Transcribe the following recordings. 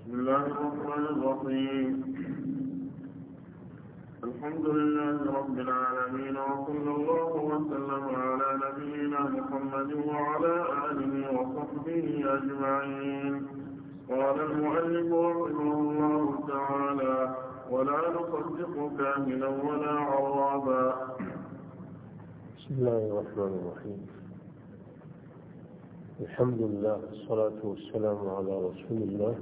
بسم الله الرحمن الرحيم. الحمد لله رب العالمين، وصلى الله وسلم على نبينا محمد وعلى آله وصحبه أجمعين. قال المؤلف رحمه الله تعالى: ولا نصدق كاهنا ولا عرابا. بسم الله الرحمن الرحيم. الحمد لله والصلاة والسلام على رسول الله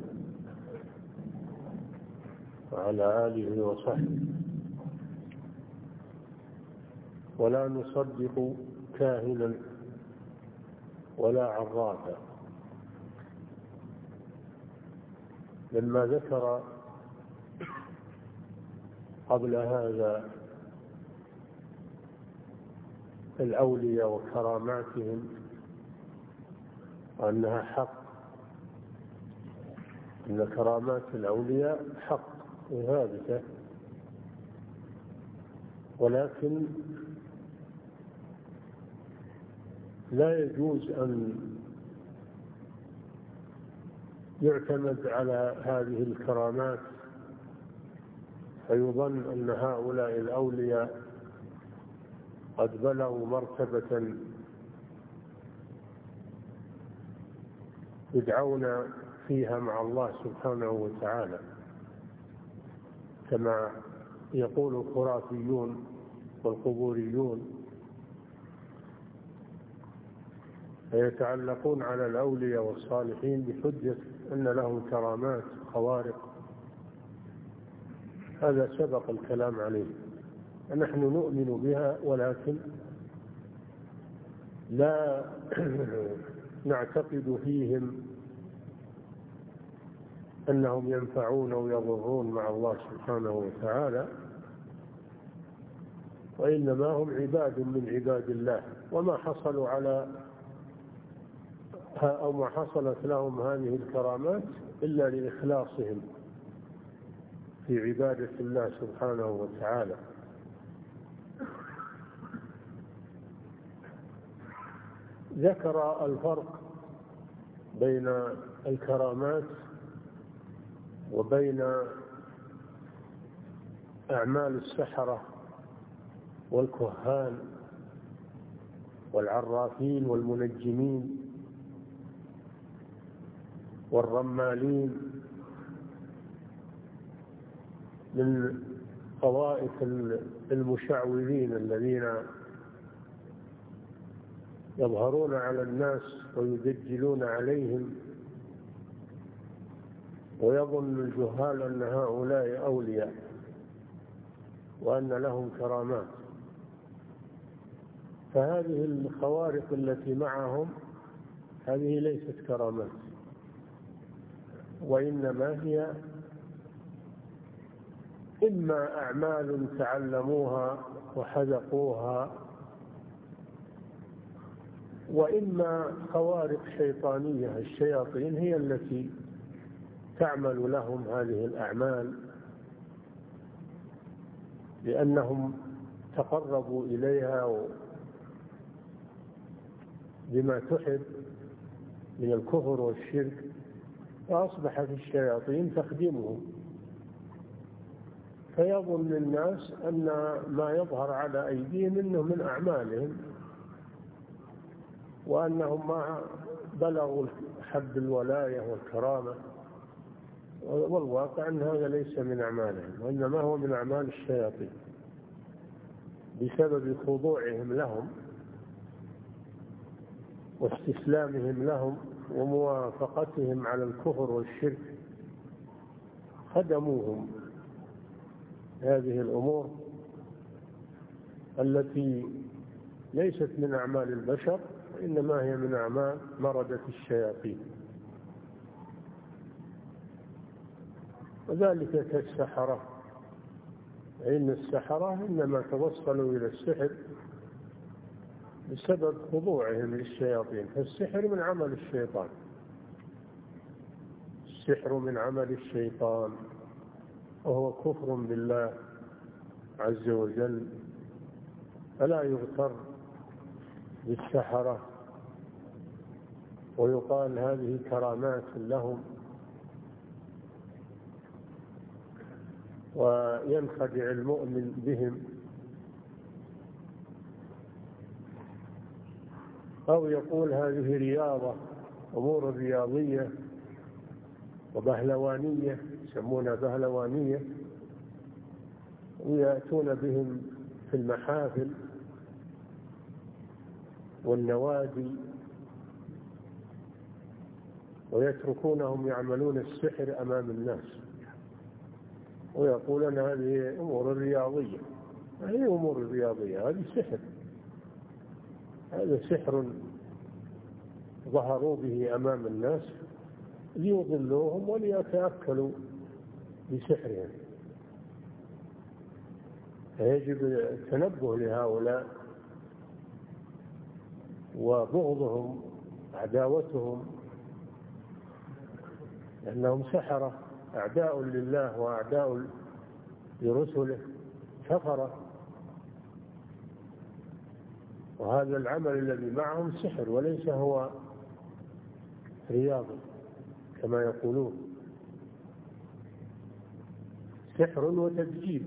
وعلى آله وصحبه. ولا نصدق كاهنا ولا عرافا. لما ذكر قبل هذا الأولياء وكراماتهم وأنها حق، أن كرامات الأولياء حق وثابتة، ولكن لا يجوز أن يعتمد على هذه الكرامات فيظن أن هؤلاء الأولياء قد بلغوا مرتبة يدعون فيها مع الله سبحانه وتعالى، كما يقول الخرافيون والقبوريون، فيتعلقون على الأولياء والصالحين بحجة أن لهم كرامات خوارق. هذا سبق الكلام عليه. نحن نؤمن بها، ولكن لا نعتقد فيهم أنهم ينفعون ويضرون مع الله سبحانه وتعالى، وإنما هم عباد من عباد الله، وما حصلوا على أو ما حصلت لهم هذه الكرامات إلا لإخلاصهم في عبادة الله سبحانه وتعالى. ذكر الفرق بين الكرامات وبين أعمال السحرة والكهان والعرافين والمنجمين والرمالين من طوائف المشعوذين الذين يظهرون على الناس ويدجلون عليهم، ويظن الجهال أن هؤلاء أولياء وأن لهم كرامات. فهذه الخوارق التي معهم هذه ليست كرامات، وإنما هي إما أعمال تعلموها وحذقوها، وإما خوارق شيطانية. الشياطين هي التي تعمل لهم هذه الأعمال، لأنهم تقربوا إليها بما تحب من الكفر والشرك، فأصبحت الشياطين تخدمهم، فيظن الناس أن ما يظهر على أيديهم إنه من أعمالهم، وأنهم ما بلغوا حد الولاية والكرامة، والواقع أن هذا ليس من أعمالهم، وإنما هو من أعمال الشياطين بسبب خضوعهم لهم واستسلامهم لهم وموافقتهم على الكفر والشرك. خدموهم هذه الأمور التي ليست من أعمال البشر، إنما هي من أعمال مردة الشياطين. وذلك كالسحرة، إن السحرة إنما توصلوا إلى السحر بسبب خضوعهم للشياطين، فالسحر من عمل الشيطان، السحر من عمل الشيطان، وهو كفر بالله عز وجل. فلا يغتر بالسحرة ويقال هذه كرامات لهم، وينخدع المؤمن بهم، أو يقول هذه رياضة، أمور رياضية وبهلوانية، يسمونها بهلوانية، ويأتون بهم في المحافل والنوادي ويتركونهم يعملون السحر أمام الناس، ويقولون هذه أمور رياضية. هذه أمور رياضية، هذه سحر، هذا سحر ظهروا به أمام الناس ليضلوهم وليتأكلوا بسحرهم. فيجب التنبه لهؤلاء وبغضهم، عداوتهم، لأنهم سحرة، أعداء لله وأعداء لرسله، كفرة، وهذا العمل الذي معهم سحر وليس هو رياضة كما يقولون، سحر وتدجيل.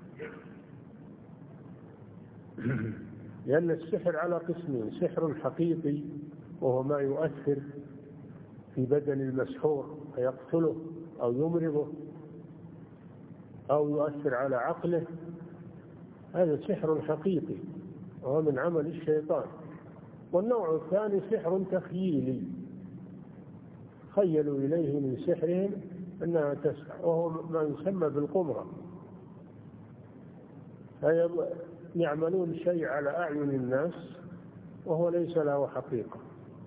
لأن السحر على قسمين: سحر حقيقي وهو ما يؤثر في بدن المسحور فيقتله أو يمرضه أو يؤثر على عقله، هذا سحر حقيقي وهو من عمل الشيطان. والنوع الثاني سحر تخييلي، خيلوا إليه من سحرهم أنها تسحر، وهو ما يسمى بالقمرة. يعملون شيء على أعين الناس وهو ليس له حقيقة،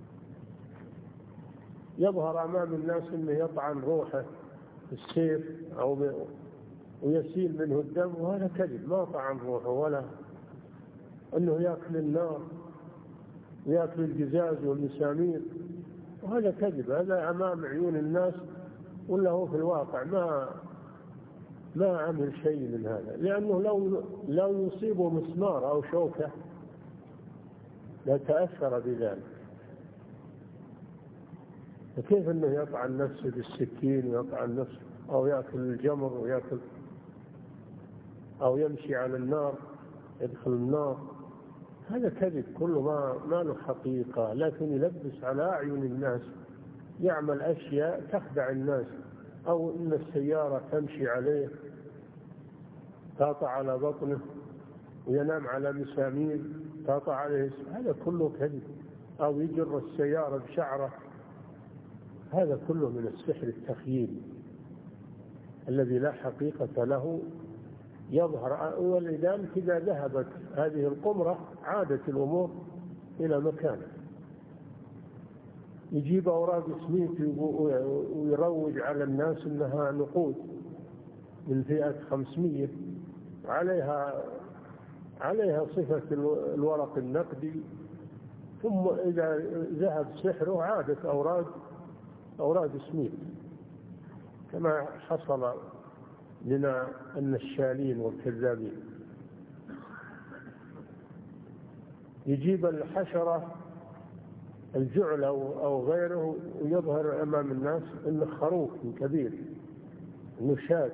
يظهر أمام الناس أنه يطعن روحه السيف أو ويسيل منه الدم، وهذا كذب، ما طعن روحه، ولا أنه يأكل النار ويأكل الجزاز والمسامير، وهذا كذب، هذا أمام عيون الناس، ولا هو في الواقع ما عمل شيء من هذا، لأنه لو يصيبه مسمار أو شوكة لا تأثر بذلك. فكيف أنه يطعن نفسه بالسكين ويطعن نفسه، أو يأكل الجمر ويأكل، أو يمشي على النار يدخل النار؟ هذا كذب كله، ما له حقيقة، لكن يلبس على أعين الناس، يعمل أشياء تخدع الناس، أو إن السيارة تمشي عليه تقطع على بطنه وينام على مسامير تقطع عليه، هذا كله كذب، أو يجر السيارة بشعره، هذا كله من السحر التخييلي الذي لا حقيقة له، يظهر. ولذلك إذا ذهبت هذه القمرة عادت الأمور إلى مكانه، يجيب أوراق سميت ويروج على الناس أنها نقود من فئة 500 عليها صفة الورق النقدي، ثم إذا ذهب سحره عادت أوراق سميت، كما حصل لنا النشالين والكذابين. يجيب الحشرة الجعل أو غيره ويظهر أمام الناس إنه خروف كبير، إنه شاة،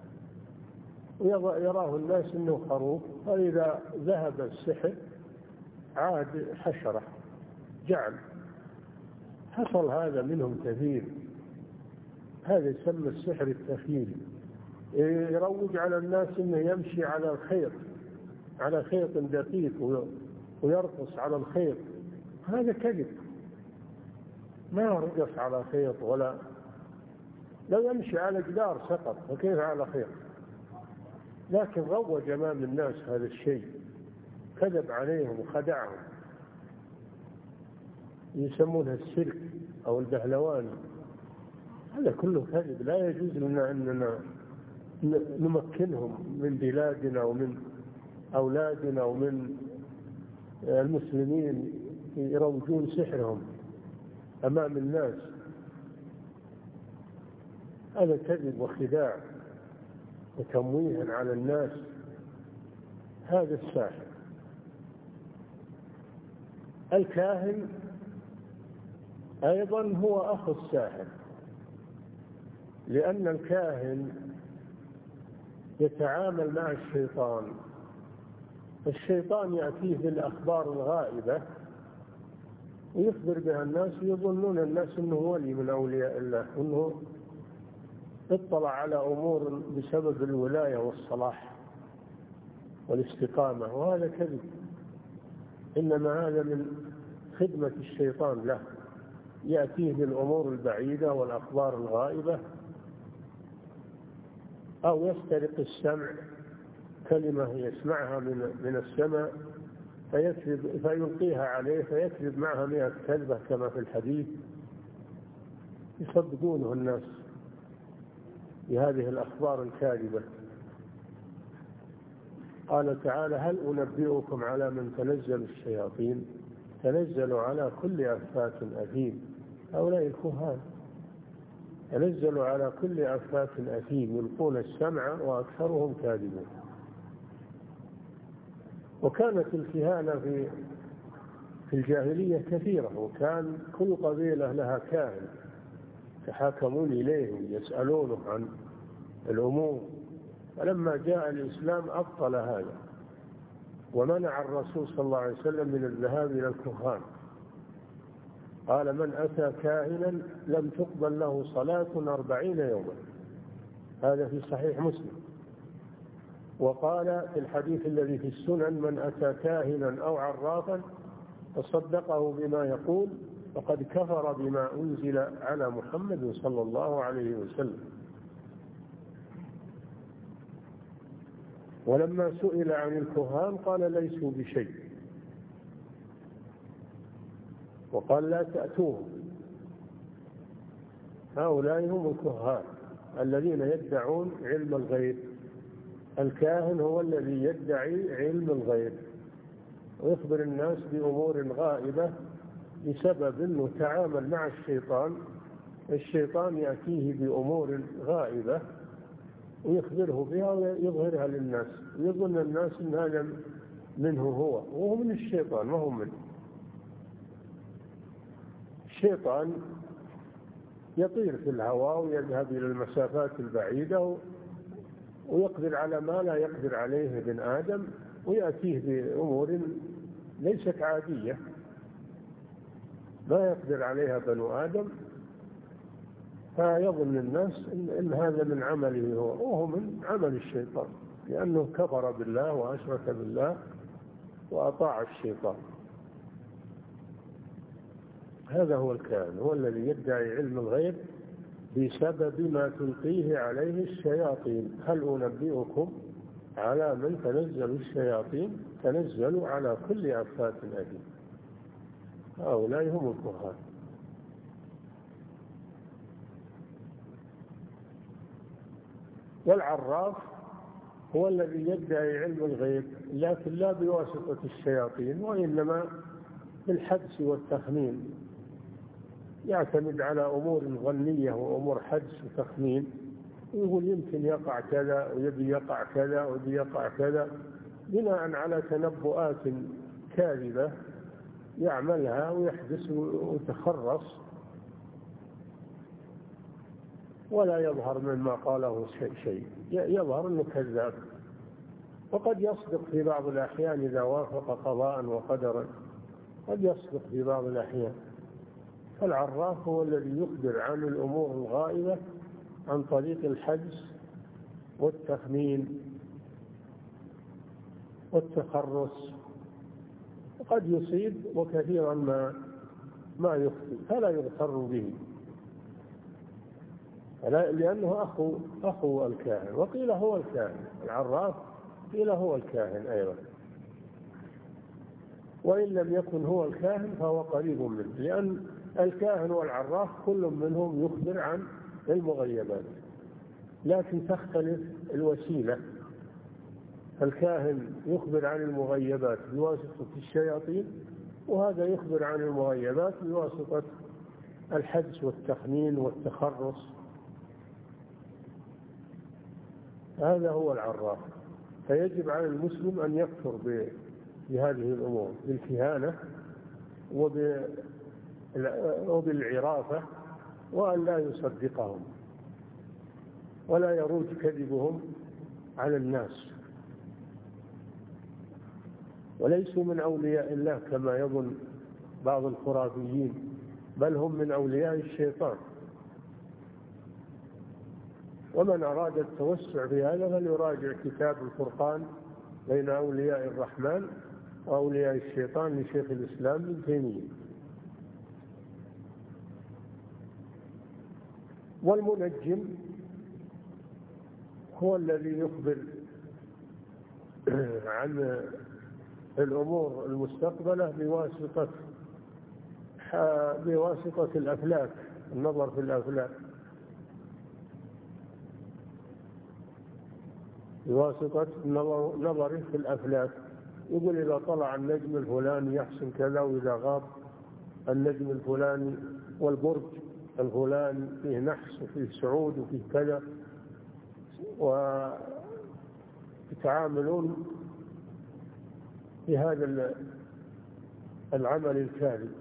ويراه الناس إنه خروف، فإذا ذهب السحر عاد حشرة جعل. حصل هذا منهم كثير، هذا يسمى السحر التخييلي. يروج على الناس إنه يمشي على خيط دقيق ويرقص على الخيط، هذا كذب، ما رقص على خيط، ولا لو يمشي على جدار سقط، فكيف على خيط؟ لكن روج أمام الناس هذا الشيء، كذب عليهم وخدعهم، يسمونها السيرك أو البهلواني، هذا كله كذب. لا يجوز لنا أننا نمكنهم من بلادنا ومن أولادنا ومن المسلمين يروجون سحرهم أمام الناس، هذا كذب وخداع وتمويه على الناس. هذا الساحر. الكاهن أيضا هو أخو الساحر، لأن الكاهن يتعامل مع الشيطان. الشيطان يأتيه بالأخبار الغائبة ويخبر بها الناس، يظنون الناس أنه ولي من أولياء الله، أنه اطلع على أمور بسبب الولاية والصلاح والاستقامة، وهذا كذب. إنما هذا من خدمة الشيطان له، يأتيه بالأمور البعيدة والأخبار الغائبة، أو يسترق السمع، كلمة يسمعها من السماء فيلقيها عليه فيكذب معها 100 كذبة كما في الحديث، يصدقونه الناس بهذه الأخبار الكاذبة. قال تعالى: هل أنبئكم على من تنزل الشياطين؟ تنزل على كل أفاك أثيم. هؤلاء الكهان تنزلوا على كل أفاك أثيم يلقون السمع وأكثرهم كاذبون. وكانت الكهانة في الجاهلية كثيرة، وكان كل قبيلة لها كاهن يتحاكمون إليه يسألونه عن الأمور. فلما جاء الإسلام أبطل هذا، ومنع الرسول صلى الله عليه وسلم من الذهاب إلى الكهان. قال: من أتى كاهنا لم تقبل له صلاة 40 يوما. هذا في صحيح مسلم. وقال في الحديث الذي في السنن: من أتى كاهنا أو عرافا فصدقه بما يقول فقد كفر بما أنزل على محمد صلى الله عليه وسلم. ولما سئل عن الكهان قال: ليسوا بشيء، وقال: لا تأتوهم. هؤلاء هم الكهان الذين يدعون علم الغيب. الكاهن هو الذي يدعي علم الغيب ويخبر الناس بأمور غائبة بسبب أنه تعامل مع الشيطان. الشيطان يأتيه بأمور غائبة ويخبره بها ويظهرها للناس، ويظن الناس أن هذا منه هو، وهو من الشيطان ما هو منه. الشيطان يطير في الهواء ويذهب إلى المسافات البعيدة ويقدر على ما لا يقدر عليه ابن آدم، ويأتيه بأمور ليست عادية ما يقدر عليها بنو آدم، فيظن الناس إن هذا من عمله هو، وهو من عمل الشيطان، لأنه كفر بالله وأشرك بالله وأطاع الشيطان. هذا هو الكاهن، هو الذي يدعي علم الغيب بسبب ما تلقيه عليه الشياطين. هل أنبئكم على من تنزل الشياطين؟ تنزل على كل أفاك أثيم. هؤلاء هم الكهان. والعراف هو الذي يدعي علم الغيب، لكن لا بواسطة الشياطين، وإنما بالحدس والتخمين. يعتمد على أمور ظنية وأمور حدس وتخمين، ويقول يمكن يقع كذا ويبي يقع كذا ويبي يقع كذا، بناء على تنبؤات كاذبة يعملها ويحدث ويتخرص، ولا يظهر مما قاله شيء، يظهر أنه كذاب. وقد يصدق في بعض الأحيان إذا وافق قضاء وقدرا، قد يصدق في بعض الأحيان. فالعراف هو الذي يخبر عن الأمور الغائبة عن طريق الحدس والتخمين والتخرص، وقد يصيب وكثيرا ما يخطئ، فلا يغتر به، لأنه أخو الكاهن. وقيل هو الكاهن العراف، قيل هو الكاهن أيضا، وإن لم يكن هو الكاهن فهو قريب منه، لأن الكاهن والعراف كل منهم يخبر عن المغيبات، لكن تختلف الوسيلة. الكاهن يخبر عن المغيبات بواسطة الشياطين، وهذا يخبر عن المغيبات بواسطة الحدس والتخمين والتخرص. هذا هو العراف. فيجب على المسلم أن يكفر بهذه الأمور، بالكهانة وبالعرافة، وأن لا يصدقهم ولا يروج كذبهم على الناس، وليسوا من أولياء الله كما يظن بعض الخرافيين، بل هم من أولياء الشيطان. ومن أراد التوسع في هذا فليراجع كتاب الفرقان بين أولياء الرحمن وأولياء الشيطان لشيخ الإسلام ابن تيمية. والمنجم هو الذي يخبر عن الأمور المستقبلة بواسطة الأفلاك، النظر في الأفلاك، بواسطة نظره في الأفلاك. يقول إذا طلع النجم الفلاني يحصل كذا، وإذا غاب النجم الفلاني والبرج الفلاني فيه نحس وفيه صعود وفيه كذا، ويتعاملون بهذا العمل الكاذب.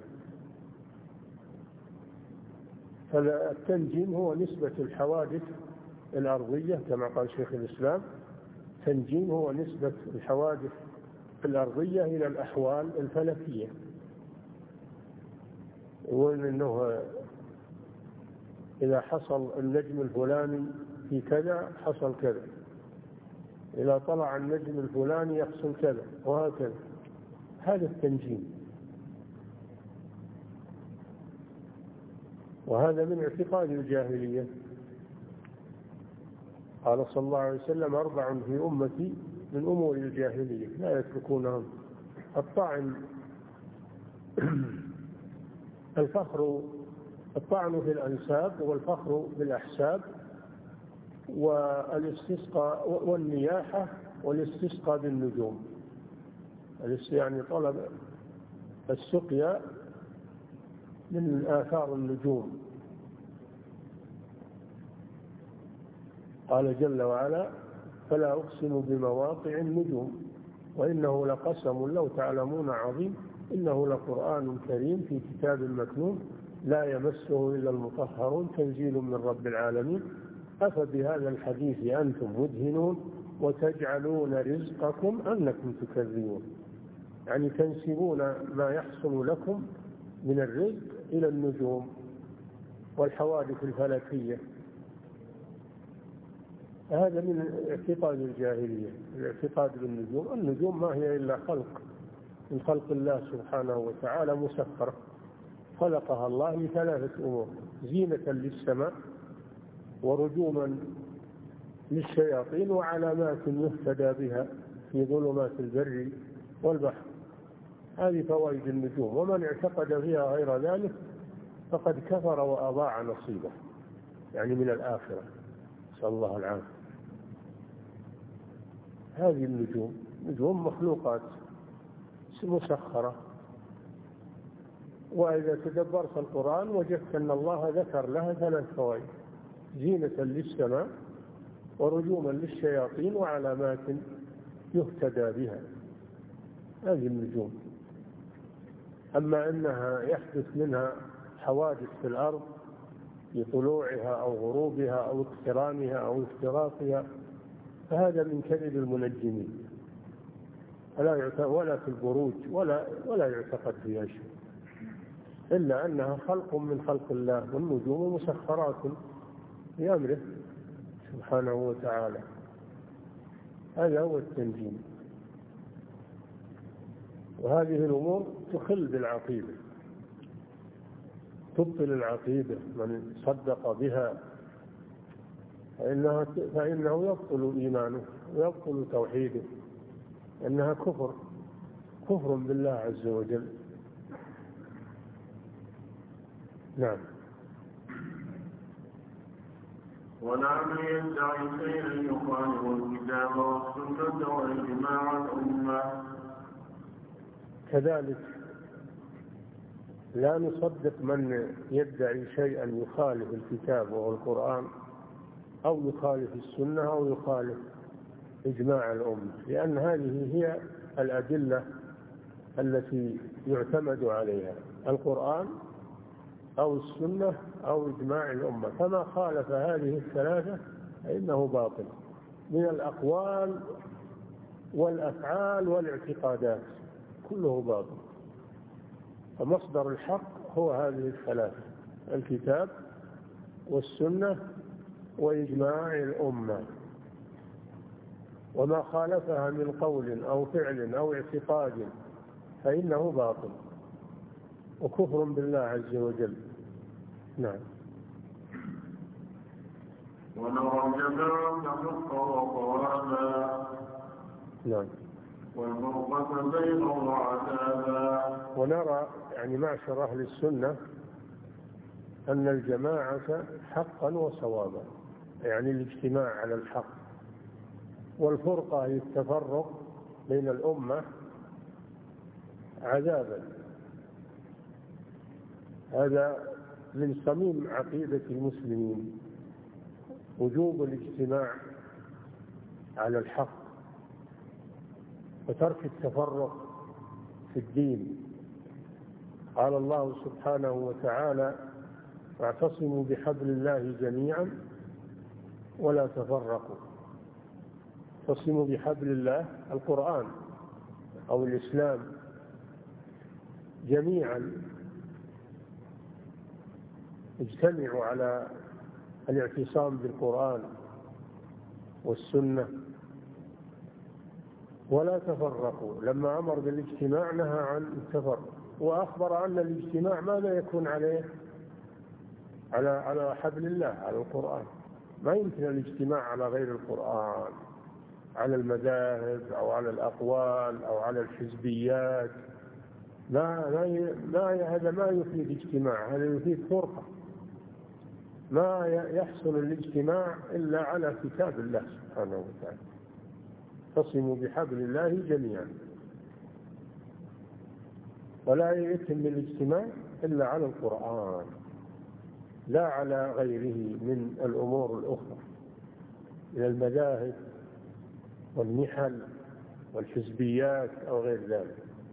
فالتنجيم هو نسبة الحوادث الأرضية كما قال شيخ الإسلام، تنجيم هو نسبة الحوادث الأرضية إلى الأحوال الفلكية. يقول إنه إذا حصل النجم الفلاني في كذا حصل كذا، إذا طلع النجم الفلاني يحصل كذا، وهكذا. هذا التنجيم، وهذا من اعتقاد الجاهلية. قال صلى الله عليه وسلم 4 في أمتي من أمور الجاهلية لا يتركونهم: الطعن في الأنساب، والفخر بالأحساب، والاستسقاء والنياحة، والاستسقاء بالنجوم، يعني طلب السقيا من آثار النجوم. قال جل وعلا: فلا أقسم بمواقع النجوم وإنه لقسم لو تعلمون عظيم إنه لقرآن كريم في كتاب مكنون لا يمسه إلا المطهرون تنزيل من رب العالمين أفبهذا الحديث أنتم مدهنون وتجعلون رزقكم أنكم تكذبون. يعني تنسبون ما يحصل لكم من الرزق إلى النجوم والحوادث الفلكية. هذا من اعتقاد الجاهلية، الاعتقاد بالنجوم. النجوم ما هي إلا خلق من خلق الله سبحانه وتعالى مسخرة، خلقها الله لثلاثة أمور: زينة للسماء، ورجوما للشياطين، وعلامات يهتدى بها في ظلمات البر والبحر. هذه فوائد النجوم، ومن اعتقد فيها غير ذلك فقد كفر وأضاع نصيبه، يعني من الآخرة، نسأل الله العافية. هذه النجوم نجوم مخلوقات مسخرة. وإذا تدبرت القرآن وجدت أن الله ذكر لها 3 فوائد: زينة للسماء، ورجوما للشياطين، وعلامات يهتدى بها. هذه النجوم. أما أنها يحدث منها حوادث في الأرض لطلوعها أو غروبها أو اقترانها أو افتراقها فهذا من كذب المنجمين، ولا في البروج ولا يعتقد فيها شيء، إلا أنها خلق من خلق الله، والنجوم مسخرات بأمره سبحانه وتعالى. هذا هو التنجيم. وهذه الأمور تخل بالعقيدة، تبطل العقيدة. من صدق بها فإنه يبطل إيمانه ويبطل توحيده، إنها كفر بالله عز وجل. نعم. ونعم يدعي شيئا يخالف الكتاب والسنة وإجماع الأمة. كذلك لا نصدق من يدعي شيئا يخالف الكتاب وهو القرآن، أو يخالف السنة، أو يخالف إجماع الأمة، لأن هذه هي الأدلة التي يعتمد عليها: القرآن أو السنة أو إجماع الأمة. فما خالف هذه الثلاثة فإنه باطل. من الأقوال والأفعال والاعتقادات كله باطل. فمصدر الحق هو هذه الثلاثة: الكتاب والسنة وإجماع الأمة، وما خالفها من قول أو فعل أو اعتقاد فإنه باطل وكفر بالله عز وجل. نعم. ونرى الجماعة حقا وصوابا. نعم. والفرقة بينهم عذابا. ونرى يعني معشر أهل السنة أن الجماعة حقا وصوابا، يعني الاجتماع على الحق، والفرقة هي التفرق بين الأمة عذابا. هذا من صميم عقيدة المسلمين، وجوب الاجتماع على الحق وترك التفرق في الدين. قال الله سبحانه وتعالى: واعتصموا بحبل الله جميعا ولا تفرقوا. اعتصموا بحبل الله القرآن أو الإسلام جميعا، اجتمعوا على الاعتصام بالقرآن والسنة ولا تفرقوا. لما أمر بالاجتماع نهى عن التفرق، وأخبر أن الاجتماع ماذا يكون عليه؟ على حبل الله، على القرآن. ما يمكن الاجتماع على غير القرآن، على المذاهب أو على الأقوال أو على الحزبيات. هذا ما يفيد اجتماع، هذا يفيد فرقة. ما يحصل الاجتماع إلا على كتاب الله سبحانه وتعالى: اعتصموا بحبل الله جميعا. ولا يتم الاجتماع إلا على القرآن، لا على غيره من الأمور الأخرى، من المذاهب والنحل والحزبيات أو غير ذلك.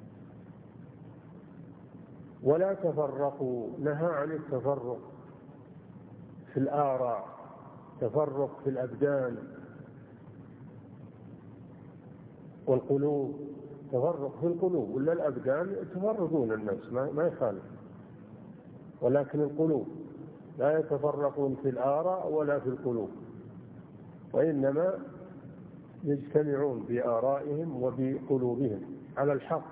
ولا تفرقوا، نهى عن التفرق في الآراء، تفرق في الأبدان والقلوب. تفرق في القلوب، ولا الأبدان يتفرقون الناس ما يخالف، ولكن القلوب لا يتفرقون في الآراء ولا في القلوب، وإنما يجتمعون بآرائهم وبقلوبهم على الحق.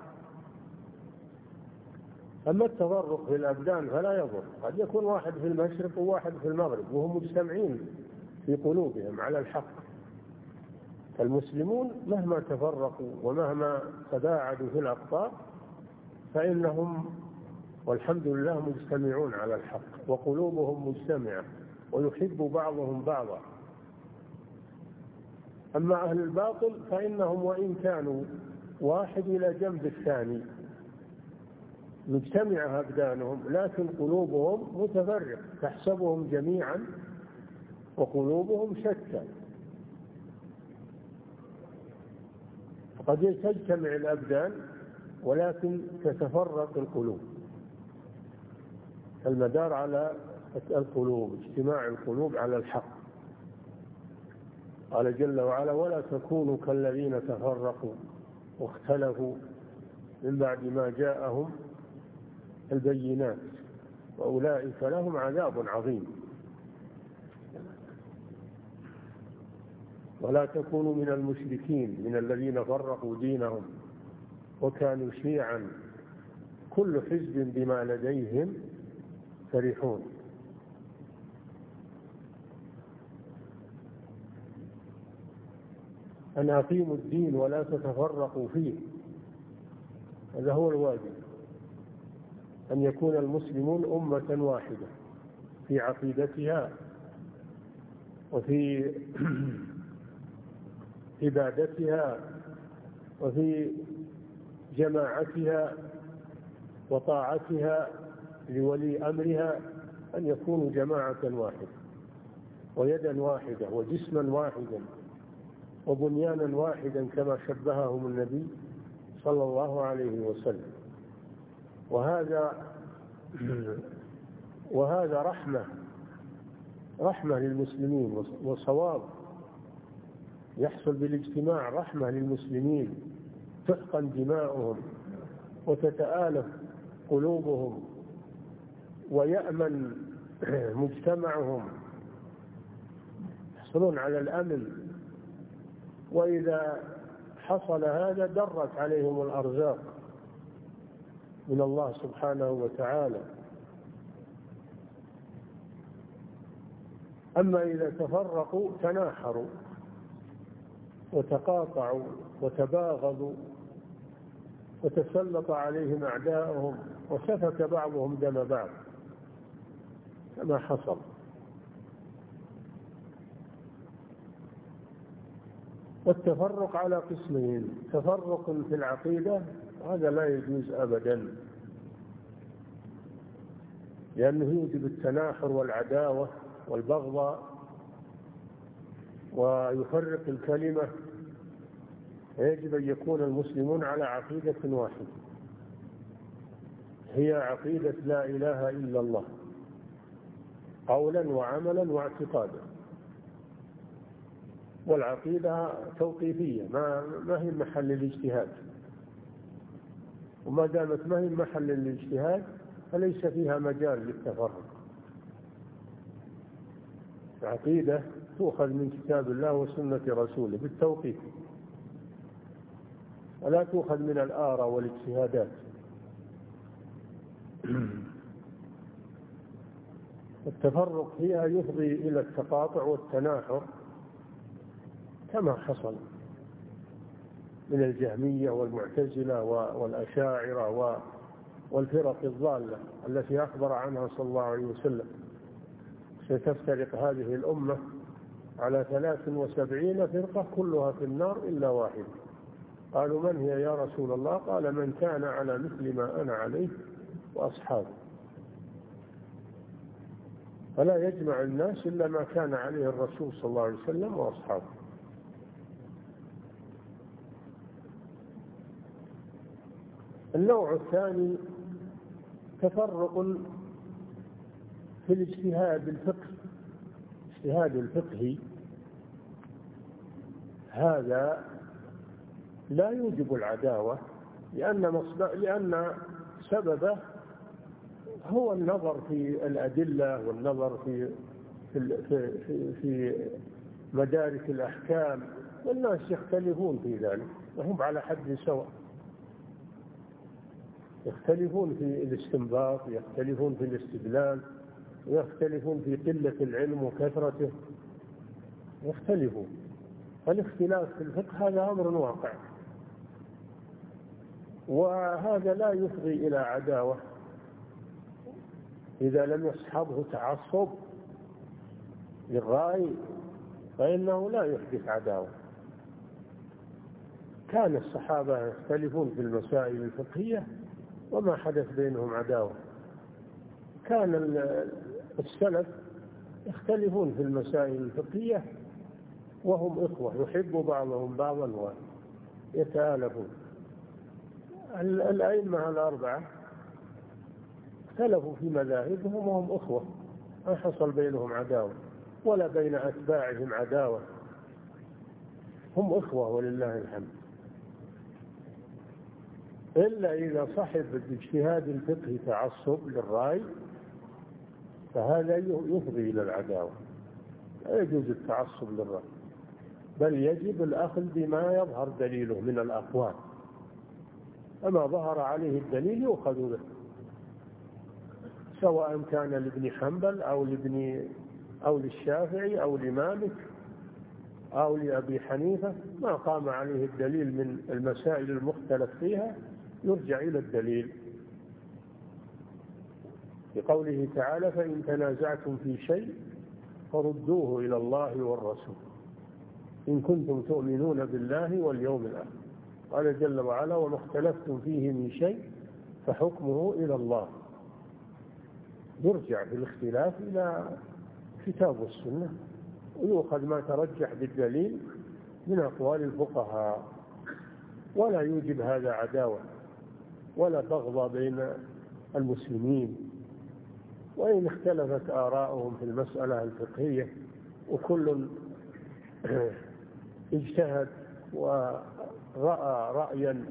أما التفرق في الأبدان فلا يضر. قد يكون واحد في المشرق وواحد في المغرب وهم مجتمعين في قلوبهم على الحق. المسلمون مهما تفرقوا ومهما تباعدوا في الأقطار فإنهم والحمد لله مجتمعون على الحق، وقلوبهم مجتمعة ويحب بعضهم بعضا. أما أهل الباطل فإنهم وإن كانوا واحد إلى جنب الثاني مجتمعة أبدانهم، لكن قلوبهم متفرقة، تحسبهم جميعا وقلوبهم شتى. قد تجتمع الأبدان ولكن تتفرق القلوب. المدار على القلوب، اجتماع القلوب على الحق. قال جل وعلا: ولا تكونوا كالذين تفرقوا واختلفوا من بعد ما جاءهم البينات وأولئك لهم عذاب عظيم. ولا تكونوا من المشركين من الذين فرقوا دينهم وكانوا شيعا كل حزب بما لديهم فرحون. أن أقيموا الدين ولا تتفرقوا فيه، هذا هو الواجب. أن يكون المسلمون أمة واحدة في عقيدتها وفي عبادتها وفي جماعتها وطاعتها لولي أمرها، أن يكونوا جماعة واحدة ويدا واحدة وجسما واحدا وبنيانا واحدا كما شبههم النبي صلى الله عليه وسلم. وهذا رحمة للمسلمين وصواب يحصل بالاجتماع رحمة للمسلمين، تحقن دماؤهم وتتآلف قلوبهم ويأمن مجتمعهم، يحصلون على الأمن. وإذا حصل هذا درت عليهم الأرزاق من الله سبحانه وتعالى. أما إذا تفرقوا تناحروا وتقاطعوا وتباغضوا وتسلط عليهم أعداءهم وسفك بعضهم دم بعض كما حصل. والتفرق على قسمين: تفرق في العقيدة، هذا لا يجوز أبدا، لأنه يوجب التناحر والعداوة والبغضاء ويفرق الكلمة. يجب أن يكون المسلمون على عقيدة واحدة، هي عقيدة لا إله إلا الله قولا وعملا واعتقادا. والعقيدة توقيفية، ما هي محل الاجتهاد، وما دامت ما هي محل الاجتهاد فليس فيها مجال للتفرق. العقيدة تؤخذ من كتاب الله وسنة رسوله بالتوقيف، ولا تؤخذ من الآراء والاجتهادات. التفرق فيها يفضي إلى التقاطع والتناحر كما حصل من الجهمية والمعتزلة والأشاعرة والفرق الضالة التي أخبر عنها صلى الله عليه وسلم: ستفترق هذه الأمة على 73 فرقة كلها في النار إلا واحدة. قالوا: من هي يا رسول الله؟ قال: من كان على مثل ما أنا عليه وأصحابه. فلا يجمع الناس إلا ما كان عليه الرسول صلى الله عليه وسلم وأصحابه. النوع الثاني تفرق في الاجتهاد الفقهي. الاجتهاد الفقهي هذا لا يوجب العداوة، لأن سببه هو النظر في الأدلة والنظر في مدارك الأحكام، والناس يختلفون في ذلك وهم على حد سواء، يختلفون في الاستنباط، يختلفون في الاستدلال، يختلفون في قلة العلم وكثرته، يختلفون. فالاختلاف في الفقه هذا أمر واقع، وهذا لا يفضي إلى عداوة إذا لم يصحبه تعصب للرأي، فإنه لا يحدث عداوة. كان الصحابة يختلفون في المسائل الفقهية وما حدث بينهم عداوة. كان السلف يختلفون في المسائل الفقهية وهم إخوة، يحب بعضهم بعضا ويتآلفون. الأئمة الأربعة اختلفوا في مذاهبهم وهم أخوة، ما حصل بينهم عداوة ولا بين أتباعهم عداوة، هم أخوة ولله الحمد. إلا إذا صحب الاجتهاد الفقهي تعصب للرأي فهذا يفضي إلى العداوة، لا يجوز التعصب للرأي، بل يجب الأخذ بما يظهر دليله من الأقوال، أما ظهر عليه الدليل يؤخذ به، سواء كان لابن حنبل أو للشافعي أو لمالك أو لأبي حنيفة. ما قام عليه الدليل من المسائل المختلف فيها يرجع إلى الدليل، بقوله تعالى: فإن تنازعتم في شيء فردوه إلى الله والرسول إن كنتم تؤمنون بالله واليوم الآخر. قال جل وعلا: وما اختلفتم فيه من شيء فحكمه إلى الله. يرجع في الاختلاف إلى كتاب والسنة، ويؤخذ ما ترجح بالدليل من أقوال الفقهاء، ولا يوجب هذا عداوة ولا بغض بين المسلمين. وإن اختلفت آراءهم في المسألة الفقهية وكل اجتهد ورأى رأيا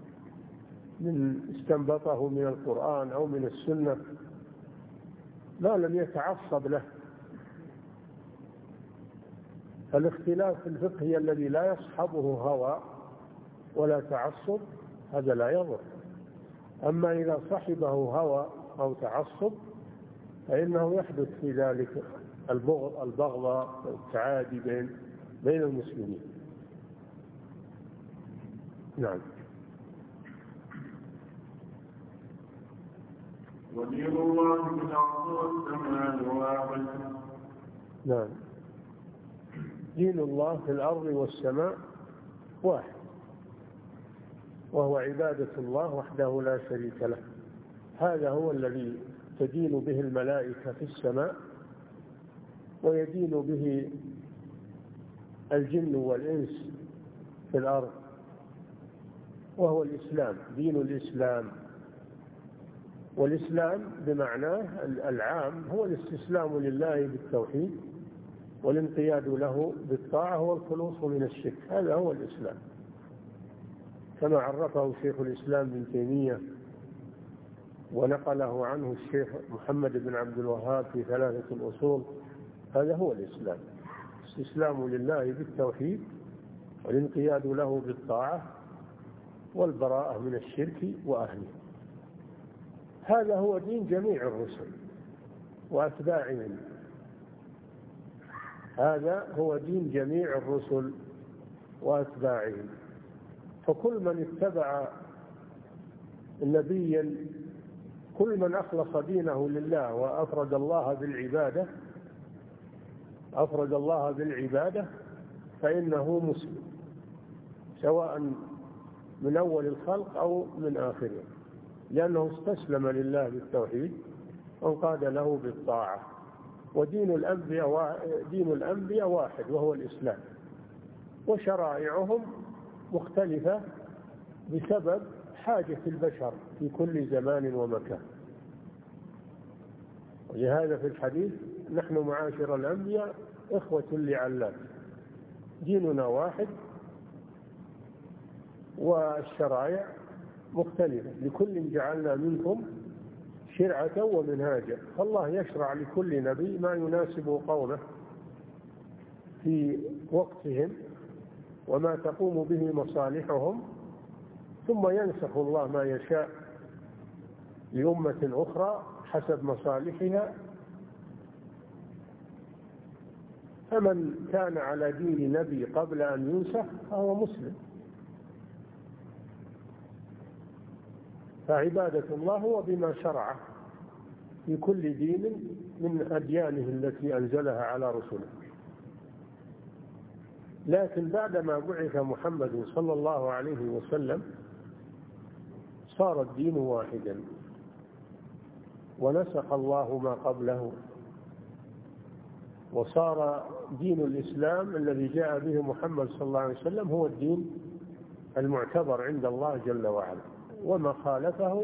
استنبطه من القرآن أو من السنة ما لم يتعصب له. الاختلاف الفقهي الذي لا يصحبه هوى ولا تعصب هذا لا يضر. أما إذا صحبه هوى أو تعصب فإنه يحدث في ذلك البغض والتعادي بين المسلمين. نعم. ودين الله في الأرض والسماء واحد. نعم، دين الله في الأرض والسماء واحد، وهو عبادة الله وحده لا شريك له. هذا هو الذي تدين به الملائكة في السماء ويدين به الجن والإنس في الأرض، وهو الإسلام، دين الإسلام. والإسلام بمعناه العام هو الاستسلام لله بالتوحيد والانقياد له بالطاعة والخلوص من الشرك. هذا هو الإسلام كما عرفه شيخ الإسلام ابن تيمية ونقله عنه الشيخ محمد بن عبد الوهاب في 3 الأصول. هذا هو الإسلام، الاستسلام لله بالتوحيد والانقياد له بالطاعة والبراءة من الشرك وأهله. هذا هو دين جميع الرسل وأتباعهم. هذا هو دين جميع الرسل وأتباعهم. فكل من اتبع نبيا، كل من أخلص دينه لله وأفرد الله بالعبادة فإنه مسلم، سواء من أول الخلق أو من آخره، لأنه استسلم لله بالتوحيد وانقاد له بالطاعة. ودين الأنبياء واحد وهو الإسلام، وشرائعهم مختلفة بسبب حاجة البشر في كل زمان ومكان. ولهذا في الحديث: نحن معاشر الأنبياء إخوة لعلات، ديننا واحد والشرائع مختلفة، لكل جعلنا منكم شرعة ومنهاجا. فالله يشرع لكل نبي ما يناسب قومه في وقتهم وما تقوم به مصالحهم، ثم ينسخ الله ما يشاء لأمة أخرى حسب مصالحها. فمن كان على دين نبي قبل أن ينسخ فهو مسلم. فعبادة الله هو بما شرعه في كل دين من أديانه التي أنزلها على رسله. لكن بعدما بعث محمد صلى الله عليه وسلم صار الدين واحدا، ونسخ الله ما قبله، وصار دين الإسلام الذي جاء به محمد صلى الله عليه وسلم هو الدين المعتبر عند الله جل وعلا، وما خالفه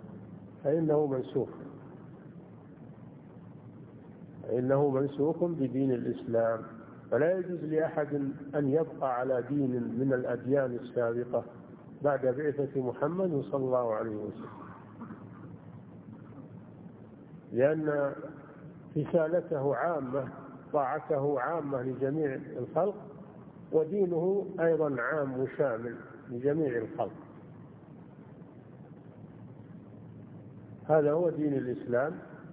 فإنه منسوخ بدين الإسلام. فلا يجوز لأحد أن يبقى على دين من الأديان السابقة بعد بعثة محمد صلى الله عليه وسلم، لأن رسالته عامة، طاعته عامة لجميع الخلق، ودينه أيضا عام وشامل لجميع الخلق. هذا هو دين الإسلام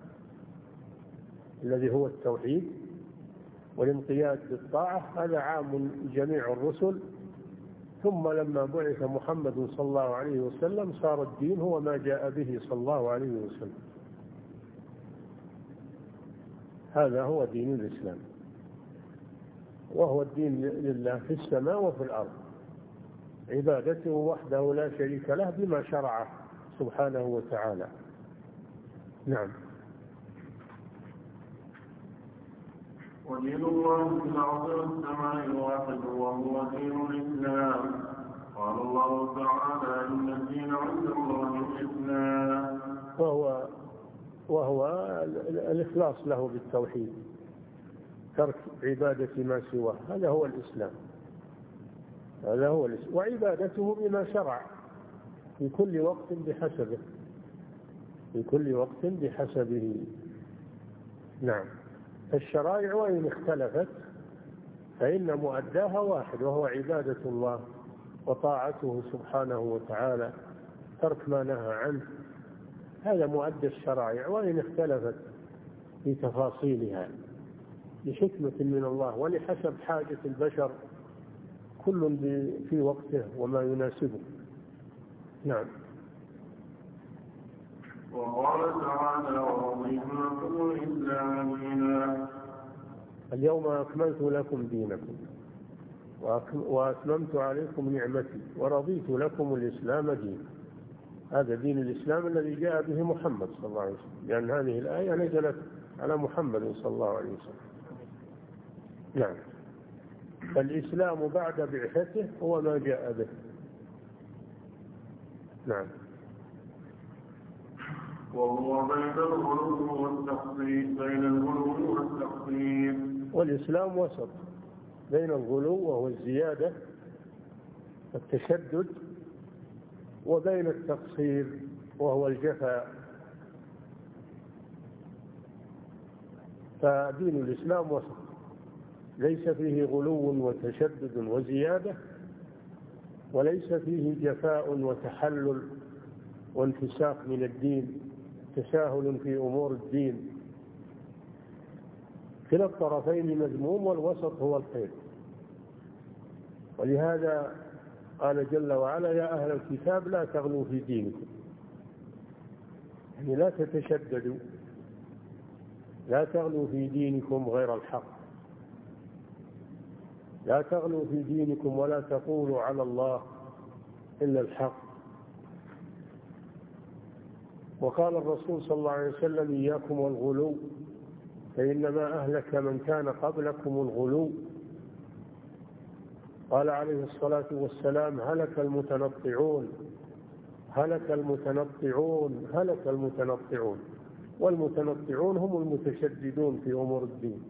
الذي هو التوحيد والانقياد بالطاعة. هذا عام جميع الرسل. ثم لما بعث محمد صلى الله عليه وسلم صار الدين هو ما جاء به صلى الله عليه وسلم. هذا هو دين الإسلام، وهو الدين لله في السماء وفي الأرض، عبادته وحده لا شريك له بما شرعه سبحانه وتعالى. نعم. ودين الله في الأرض والسماء واحد وهو دين الإسلام. قال الله تعالى: إن الدين عند الله الإسلام. وهو الإخلاص له بالتوحيد، ترك عبادة ما سواه، هذا هو الإسلام. هذا هو وعبادته بما شرع في كل وقت بحسبه، في كل وقت بحسبه. نعم. الشرائع وإن اختلفت فإن مؤداها واحد، وهو عبادة الله وطاعته سبحانه وتعالى، ترك ما نهى عنه. هذا مؤدى الشرائع وإن اختلفت في تفاصيلها لحكمة من الله ولحسب حاجة البشر، كل في وقته وما يناسبه. نعم. وقال تعالى: ورضيت لكم الإسلام دينا. اليوم أكملت لكم دينكم وأتممت عليكم نعمتي ورضيت لكم الإسلام دينا. هذا دين الإسلام الذي جاء به محمد صلى الله عليه وسلم، لأن هذه الآية نزلت على محمد صلى الله عليه وسلم. نعم. فالإسلام بعد بعثته هو ما جاء به. نعم. وهو بين الغلو والتخفيف. والإسلام وسط بين الغلو وهو الزيادة والتشدد، وبين التقصير وهو الجفاء. فدين الإسلام وسط، ليس فيه غلو وتشدد وزيادة، وليس فيه جفاء وتحلل وانفساق من الدين، تساهل في أمور الدين. كلا الطرفين مذموم، والوسط هو الخير. ولهذا قال جل وعلا: يا أهل الكتاب لا تغلوا في دينكم، يعني لا تتشددوا، لا تغلوا في دينكم غير الحق، لا تغلوا في دينكم ولا تقولوا على الله إلا الحق. وقال الرسول صلى الله عليه وسلم: إياكم والغلو فإنما أهلك من كان قبلكم الغلو. قال عليه الصلاة والسلام: هلك المتنطعون، هلك المتنطعون، هلك المتنطعون. والمتنطعون هم المتشددون في أمور الدين.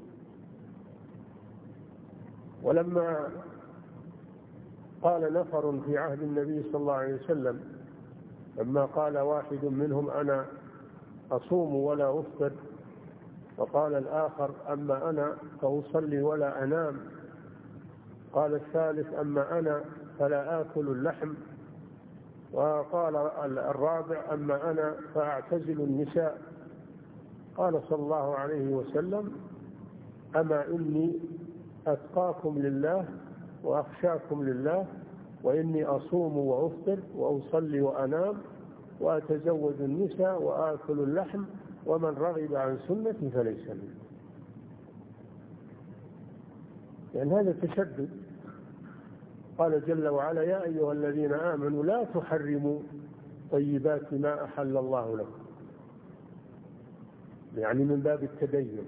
ولما قال نفر في عهد النبي صلى الله عليه وسلم، لما قال واحد منهم: أنا أصوم ولا أفطر، وقال الآخر: أما أنا فأصلي ولا أنام، قال الثالث: أما أنا فلا آكل اللحم، وقال الرابع: أما أنا فأعتزل النساء. قال صلى الله عليه وسلم: أما إني أتقاكم لله وأخشاكم لله، وإني أصوم وأفطر وأصلي وأنام وأتزوج النساء وآكل اللحم، ومن رغب عن سنتي فليس مني. يعني هذا تشدد. قال جل وعلا: يا أيها الذين آمنوا لا تحرموا طيبات ما أحل الله لكم، يعني من باب التدين.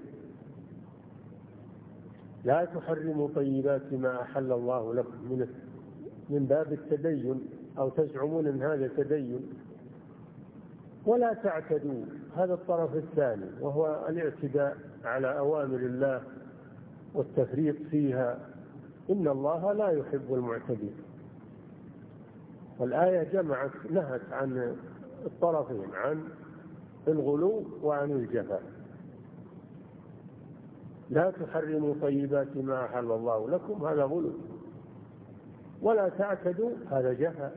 لا تحرموا طيبات ما أحل الله لكم من باب التدين، أو تزعمون أن هذا تدين. ولا تعتدوا، هذا الطرف الثاني، وهو الاعتداء على أوامر الله والتفريط فيها. إن الله لا يحب المعتدين. والآية جمعت، نهت عن الطرفين، عن الغلو وعن الجفاء. لا تحرموا طيبات ما أحل الله لكم، هذا غلو. ولا تعتدوا، هذا جفاء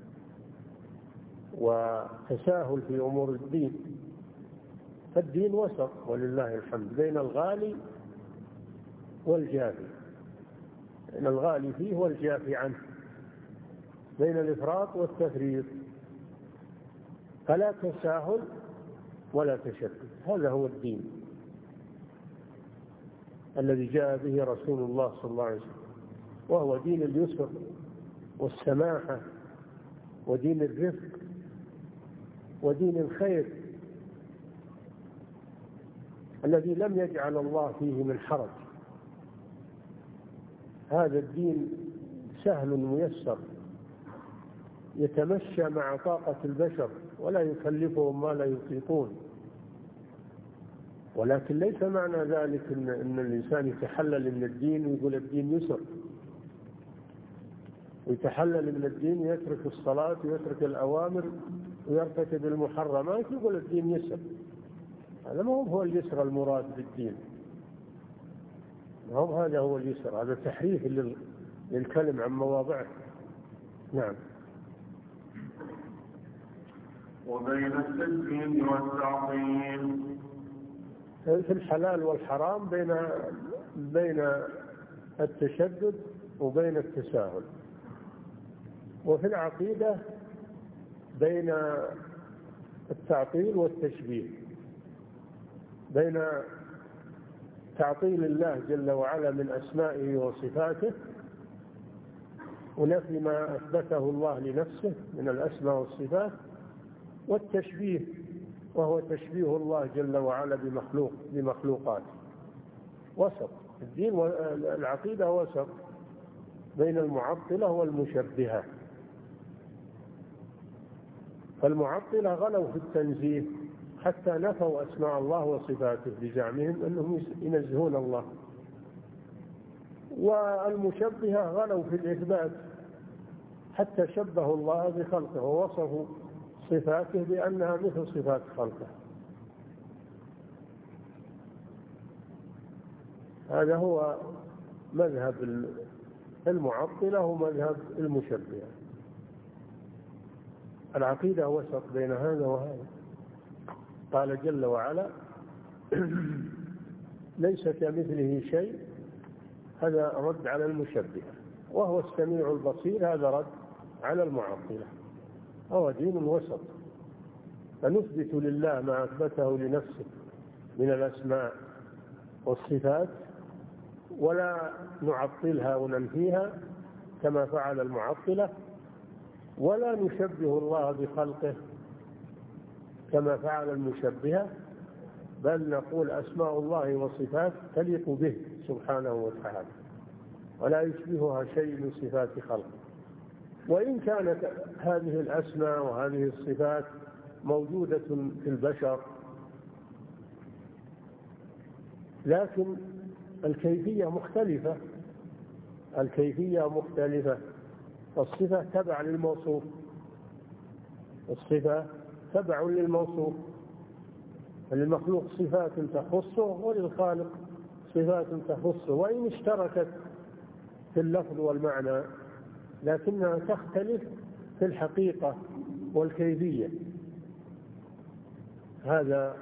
وتساهل في أمور الدين. فالدين وسط ولله الحمد، بين الغالي والجافي، بين الغالي فيه والجافي عنه، بين الإفراط والتفريط. فلا تساهل ولا تشدد. هذا هو الدين الذي جاء به رسول الله صلى الله عليه وسلم، وهو دين اليسر والسماحة ودين الرفق ودين الخير، الذي لم يجعل الله فيه من حرج. هذا الدين سهل ميسر، يتمشى مع طاقة البشر ولا يكلفهم ما لا يطيقون. ولكن ليس معنى ذلك أن الإنسان يتحلل من الدين ويقول الدين يسر. ويتحلل من الدين، يترك الصلاة ويترك الأوامر ويرتكب المحرمات، يقول الدين يسر. هذا ما هو اليسر المراد بالدين، هذا هو اليسر، هذا تحريف للكلم عن مواضعه. نعم. وبين التسليم والتعظيم في الحلال والحرام بين التشدد وبين التساهل. وفي العقيدة بين التعطيل والتشبيه، بين تعطيل الله جل وعلا من أسمائه وصفاته ونفي ما أثبته الله لنفسه من الأسماء والصفات، والتشبيه وهو تشبيه الله جل وعلا بمخلوقاته. وسط الدين والعقيدة، وسط بين المعطلة والمشبهة. فالمعطلة غلوا في التنزيه حتى نفوا أسماء الله وصفاته بزعمهم أنهم ينزهون الله، والمشبهة غلوا في الإثبات حتى شبهوا الله بخلقه ووصفوا صفاته بأنها مثل صفات خلقه. هذا هو مذهب المعطلة ومذهب المشبهة. العقيدة وسط بين هذا وهذا. قال جل وعلا ليس كمثله شيء، هذا رد على المشبهة، وهو السميع البصير، هذا رد على المعطلة. هو دين وسط، فنثبت لله ما أثبته لنفسه من الأسماء والصفات، ولا نعطلها وننفيها كما فعل المعطلة، ولا نشبه الله بخلقه كما فعل المشبهة، بل نقول أسماء الله وصفات تليق به سبحانه وتعالى، ولا يشبهها شيء من صفات خلقه. وإن كانت هذه الأسماء وهذه الصفات موجودة في البشر، لكن الكيفية مختلفة. الصفة تبع للموصوف، الصفة تبع للموصوف. للمخلوق صفات تخصه وللخالق صفات تخصه، وإن اشتركت في اللفظ والمعنى لكنها تختلف في الحقيقة والكيفية. هذا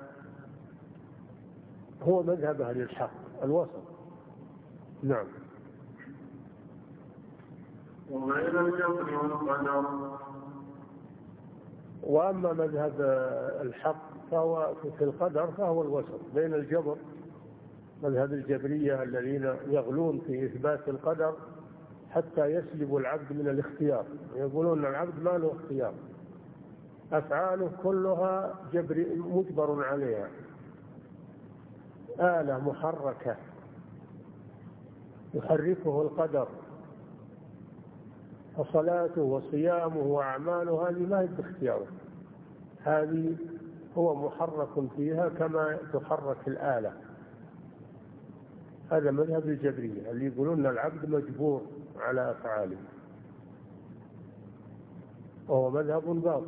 هو مذهب أهل الحق، الوسط. نعم. وبين الجبر والقدر. وأما مذهب الحق فهو في القدر، فهو الوسط بين الجبر، مذهب الجبرية الذين يغلون في إثبات القدر حتى يسلبوا العبد من الاختيار، يقولون العبد ما له اختيار، أفعاله كلها مجبر عليها، آلة محركة يحركه القدر، فصلاته وصيامه وأعماله هذه ما هي باختياره، هذه هو محرك فيها كما تحرك الآلة. هذا مذهب الجبرية اللي يقولون العبد مجبور على أفعاله، وهو مذهب باطل.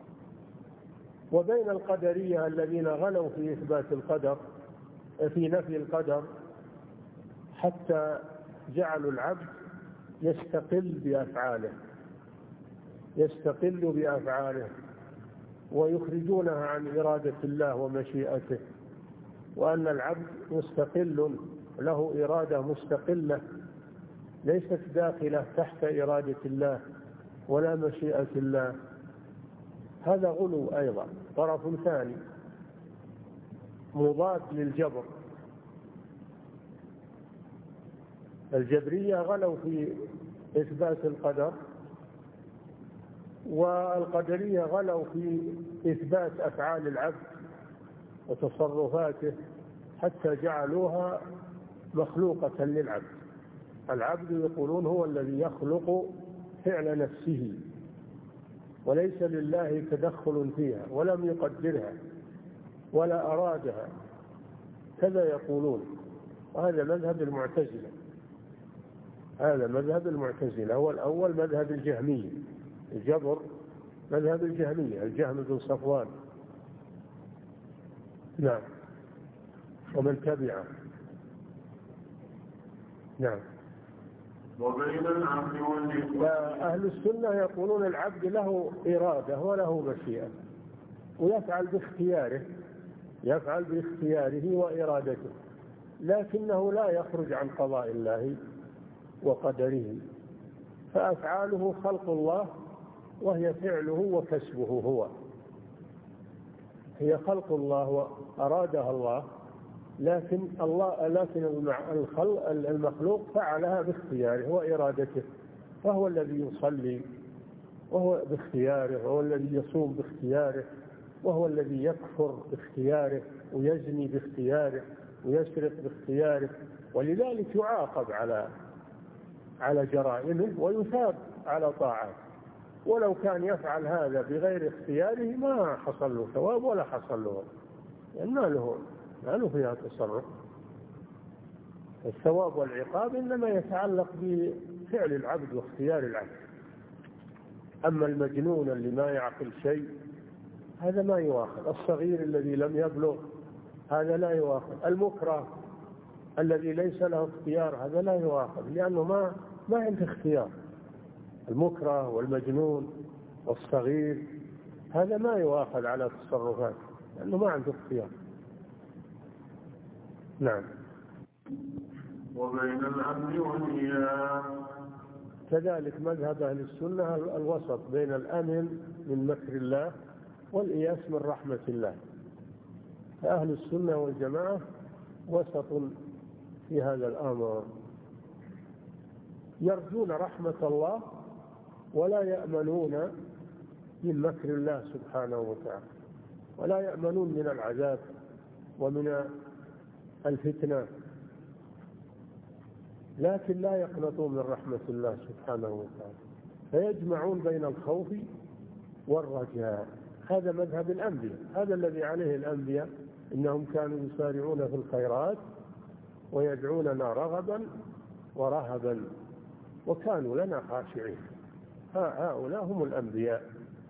وبين القدرية الذين غلوا في إثبات القدر، في نفي القدر، حتى جعلوا العبد يستقل بأفعاله ويخرجونها عن إرادة الله ومشيئته، وأن العبد مستقل له إرادة مستقلة ليست داخلة تحت إرادة الله ولا مشيئة الله. هذا غلو أيضا، طرف ثاني مضاد للجبر. الجبرية غلوا في إثبات القدر، والقدرية غلوا في إثبات أفعال العبد وتصرفاته حتى جعلوها مخلوقة للعبد. العبد يقولون هو الذي يخلق فعل نفسه، وليس لله تدخل فيها، ولم يقدرها ولا أرادها، كذا يقولون. وهذا مذهب المعتزلة هذا مذهب المعتزلة. هو الأول مذهب الجهمية، الجبر مذهب الجهمية، الجهم بن صفوان. نعم، ومن تبعه. نعم. وبين العبد والإخوة. فأهل السنة يقولون العبد له إرادة وله مشيئة، ويفعل باختياره، يفعل باختياره وإرادته، لكنه لا يخرج عن قضاء الله وقدره. فأفعاله خلق الله، وهي فعله وكسبه هو، هي خلق الله وأرادها الله، لكن المخلوق فعلها باختياره وإرادته. فهو الذي يصلي وهو باختياره، وهو الذي يصوم باختياره، وهو الذي يكفر باختياره، ويزني باختياره، ويسرق باختياره، ولذلك يعاقب على جرائمه ويثاب على طاعاته. ولو كان يفعل هذا بغير اختياره ما حصل له ثواب ولا حصل له، لأن ما له فيها تصرف. الثواب والعقاب إنما يتعلق بفعل العبد واختيار العبد. أما المجنون اللي ما يعقل شيء هذا ما يؤاخذ، الصغير الذي لم يبلغ هذا لا يؤاخذ، المكره الذي ليس له اختيار هذا لا يؤاخذ، لأنه ما عنده اختيار. المكره والمجنون والصغير هذا ما يؤاخذ على تصرفاته، لأنه ما عنده اختيار. نعم. وبين الأمن والإياس. كذلك مذهب أهل السنة الوسط بين الأمن من مكر الله والإياس من رحمة الله. فأهل السنة والجماعة وسط في هذا الأمر، يرجون رحمة الله ولا يأمنون من مكر الله سبحانه وتعالى، ولا يأمنون من العذاب ومن الفتنة، لكن لا يقنطون من رحمة الله سبحانه وتعالى، فيجمعون بين الخوف والرجاء. هذا مذهب الأنبياء، هذا الذي عليه الأنبياء، إنهم كانوا يسارعون في الخيرات ويدعوننا رغبا ورهبا وكانوا لنا خاشعين. هؤلاء هم الأنبياء.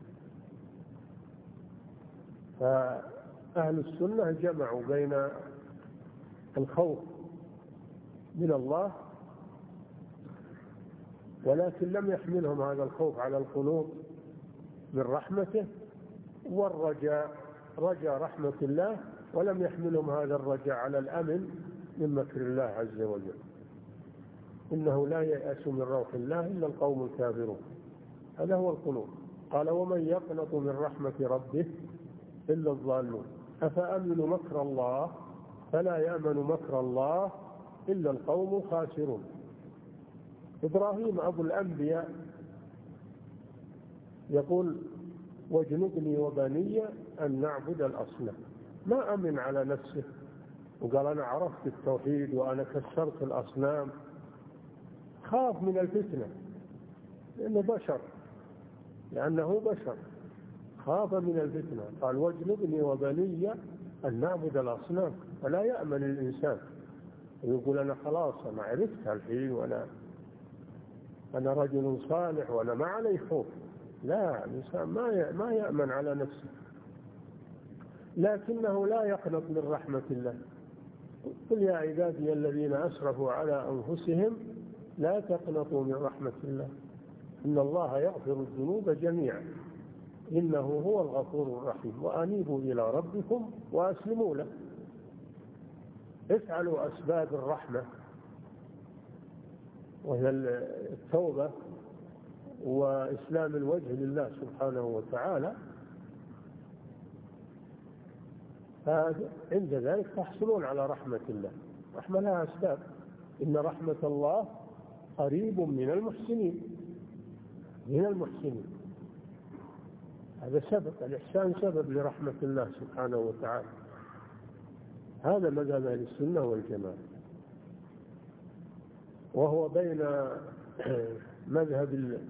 فأهل السنة جمعوا بين الخوف من الله، ولكن لم يحملهم هذا الخوف على القنوط من رحمته، والرجاء رجاء رحمة الله، ولم يحملهم هذا الرجاء على الأمن من مكر الله عز وجل. إنه لا ييأس من روح الله إلا القوم الكافرون. هذا هو القنوط. قال ومن يقنط من رحمة ربه إلا الضالون. أفأمنوا مكر الله فلا يأمن مكر الله إلا القوم الخاسرون. إبراهيم أبو الأنبياء يقول واجنبني وبني أن نعبد الأصنام. ما أمن على نفسه وقال أنا عرفت التوحيد وأنا كسرت الأصنام، خاف من الفتنة لأنه بشر خاف من الفتنة. قال واجنبني وبني أن نعبد الأصنام. فلا يأمن الإنسان ويقول أنا خلاص أنا عرفت الحين وأنا رجل صالح وأنا ما علي خوف. لا، الإنسان ما يأمن على نفسه، لكنه لا يقنط من رحمة الله. قل يا عبادي الذين أسرفوا على أنفسهم لا تقنطوا من رحمة الله إن الله يغفر الذنوب جميعا إنه هو الغفور الرحيم وأنيبوا إلى ربكم وأسلموا له. افعلوا أسباب الرحمة وهي التوبة وإسلام الوجه لله سبحانه وتعالى، فعند ذلك تحصلون على رحمة الله. رحمة لها أسباب، إن رحمة الله قريب من المحسنين. هذا سبب، الإحسان سبب لرحمة الله سبحانه وتعالى. هذا مذهب أهل السنة والجماعة، وهو بين مذهب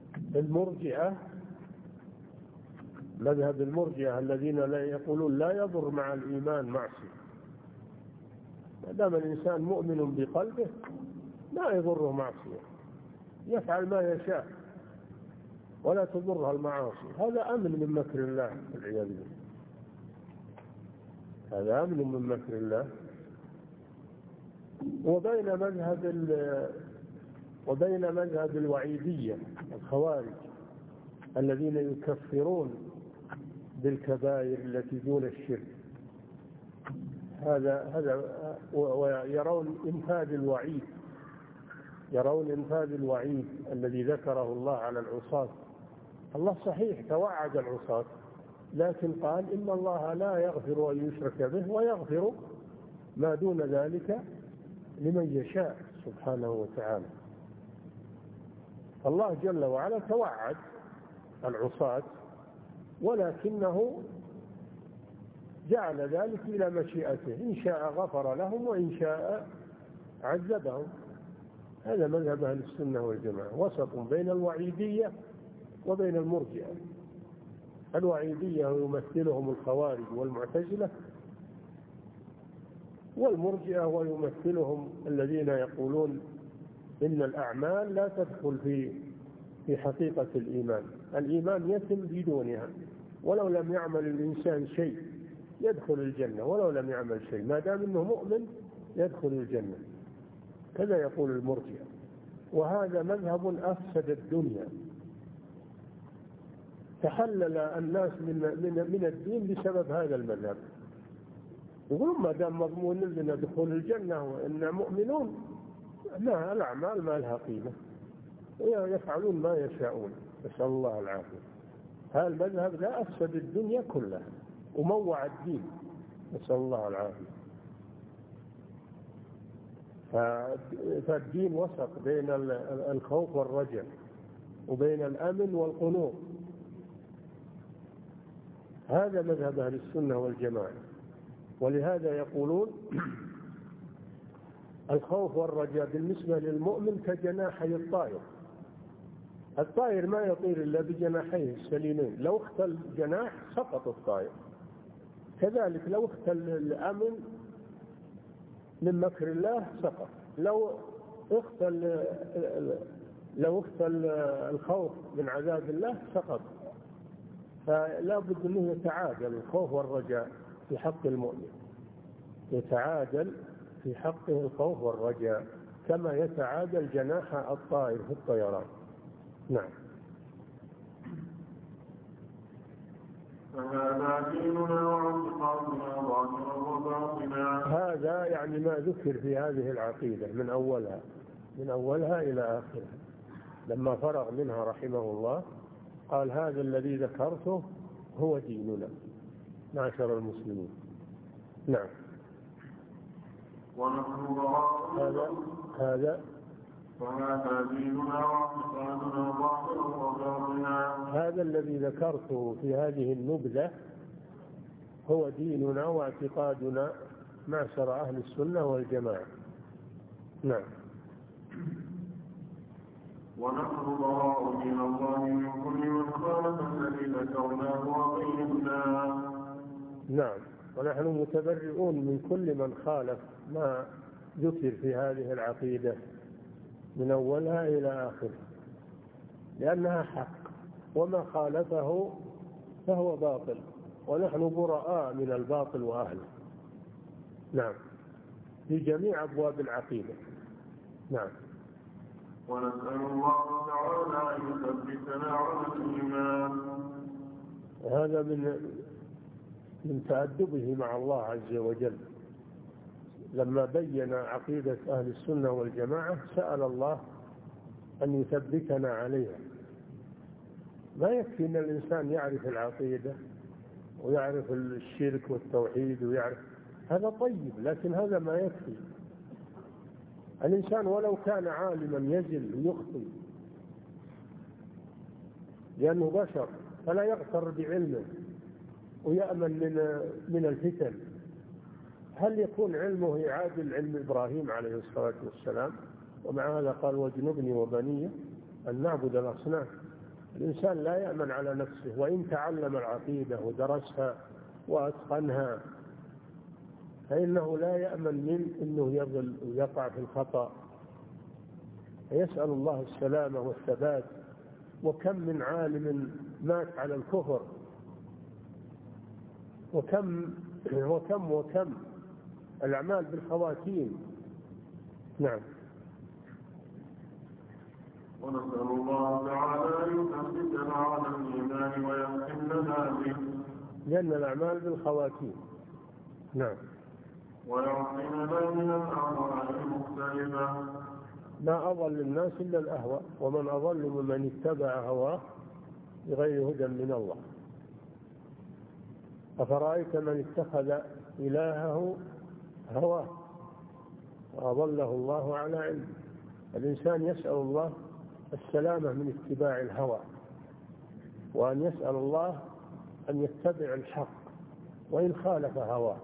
المرجئة الذين لا يقولون لا يضر مع الإيمان معصية. ما دام الإنسان مؤمن بقلبه لا يضره معصية، يفعل ما يشاء ولا تضرها المعاصي. هذا أمن من مكر الله والعياذ بالله، هذا أمن من مكر الله. وبين مذهب الوعيدية الخوارج الذين يكفرون بالكبائر التي دون الشرك، هذا ويرون إنفاذ الوعيد الذي ذكره الله على العصاة. الله صحيح توعد العصاة، لكن قال إن الله لا يغفر أن يشرك به ويغفر ما دون ذلك لمن يشاء سبحانه وتعالى. الله جل وعلا توعد العصاة، ولكنه جعل ذلك إلى مشيئته، إن شاء غفر لهم وإن شاء عذبهم. هذا مذهب أهل السنة والجماعة، وسط بين الوعيدية وبين المرجئة. الوعيدية يمثلهم الخوارج والمعتزلة، والمرجئة ويمثلهم الذين يقولون إن الأعمال لا تدخل في حقيقة الإيمان. الإيمان يتم بدونها، ولو لم يعمل الإنسان شيء يدخل الجنة، ولو لم يعمل شيء ما دام أنه مؤمن يدخل الجنة، كذا يقول المرجئة. وهذا مذهب أفسد الدنيا، تحلل الناس من الدين بسبب هذا المذهب. يقولون ما دام مضمون لنا دخول الجنة وإن مؤمنون، لا، الأعمال ما لها قيمة ويفعلون ما يشاءون، نسأل الله العافية. هذا المذهب لا أفسد الدنيا كلها وموع الدين، نسأل الله العافية. فالدين وسط بين الخوف والرجاء وبين الأمن والقنوط. هذا مذهب أهل السنة والجماعة. ولهذا يقولون الخوف والرجاء بالنسبة للمؤمن كجناحي الطائر. الطائر ما يطير إلا بجناحيه السليمين، لو اختل جناح سقط الطائر. كذلك لو اختل الأمن من مكر الله سقط، لو اختل الخوف من عذاب الله سقط. فلا بد أنه يتعادل الخوف والرجاء في حق المؤمن، يتعادل في حقه الخوف والرجاء كما يتعادل جناح الطائر في الطيران. نعم. فهذا ديننا واعتقادنا ظاهرا وباطنا. هذا يعني ما ذكر في هذه العقيدة من أولها إلى آخرها. لما فرغ منها رحمه الله قال هذا الذي ذكرته هو ديننا معشر المسلمين. نعم. ونحن براء هذا فهذا ديننا واعتقادنا ظاهرا وباطنا. هذا الذي ذكرته في هذه النبذة هو ديننا واعتقادنا معشر أهل السنة والجماعة. نعم. ونحن براء من الله من كل من خالف الذي ذكرناه وقيمنا. نعم. ونحن متبرئون من كل من خالف ما ذكر في هذه العقيدة من أولها إلى آخرها، لأنها حق، وما خالفه فهو باطل، ونحن براء من الباطل وأهله. نعم. في جميع أبواب العقيدة. نعم. ونسأل الله تعالى أن يثبتنا على الإيمان. هذا من تأدبه مع الله عز وجل، لما بين عقيدة أهل السنة والجماعة سأل الله أن يثبتنا عليها. ما يكفي أن الإنسان يعرف العقيدة ويعرف الشرك والتوحيد ويعرف، هذا طيب، لكن هذا ما يكفي. الإنسان ولو كان عالما يزل ويخطئ لأنه بشر، فلا يغتر بعلمه ويأمن من الفتن. هل يكون علمه يعادل علم إبراهيم عليه الصلاة والسلام؟ ومع هذا قال واجنبني وبني أن نعبد الأصنام. الإنسان لا يأمن على نفسه، وإن تعلم العقيدة ودرسها وأتقنها فإنه لا يأمن من أنه يضل ويقع في الخطأ. يسأل الله السلامة والثبات. وكم من عالم مات على الكفر، وكم الأعمال بالخواتيم. نعم. ونسأل الله تعالى أن يثبتنا على الإيمان ويختم لنا به، لأن الأعمال بالخواتيم. نعم. ويعصمنا من الأهواء المختلفة. ما أضل الناس إلا الأهواء، ومن أضل ممن اتبع هواه بغير هدى من الله. أفرأيت من اتخذ إلهه هواه وأضله الله على علم. الإنسان يسأل الله السلامة من اتباع الهوى، وأن يسأل الله أن يتبع الحق وإن خالف هواه.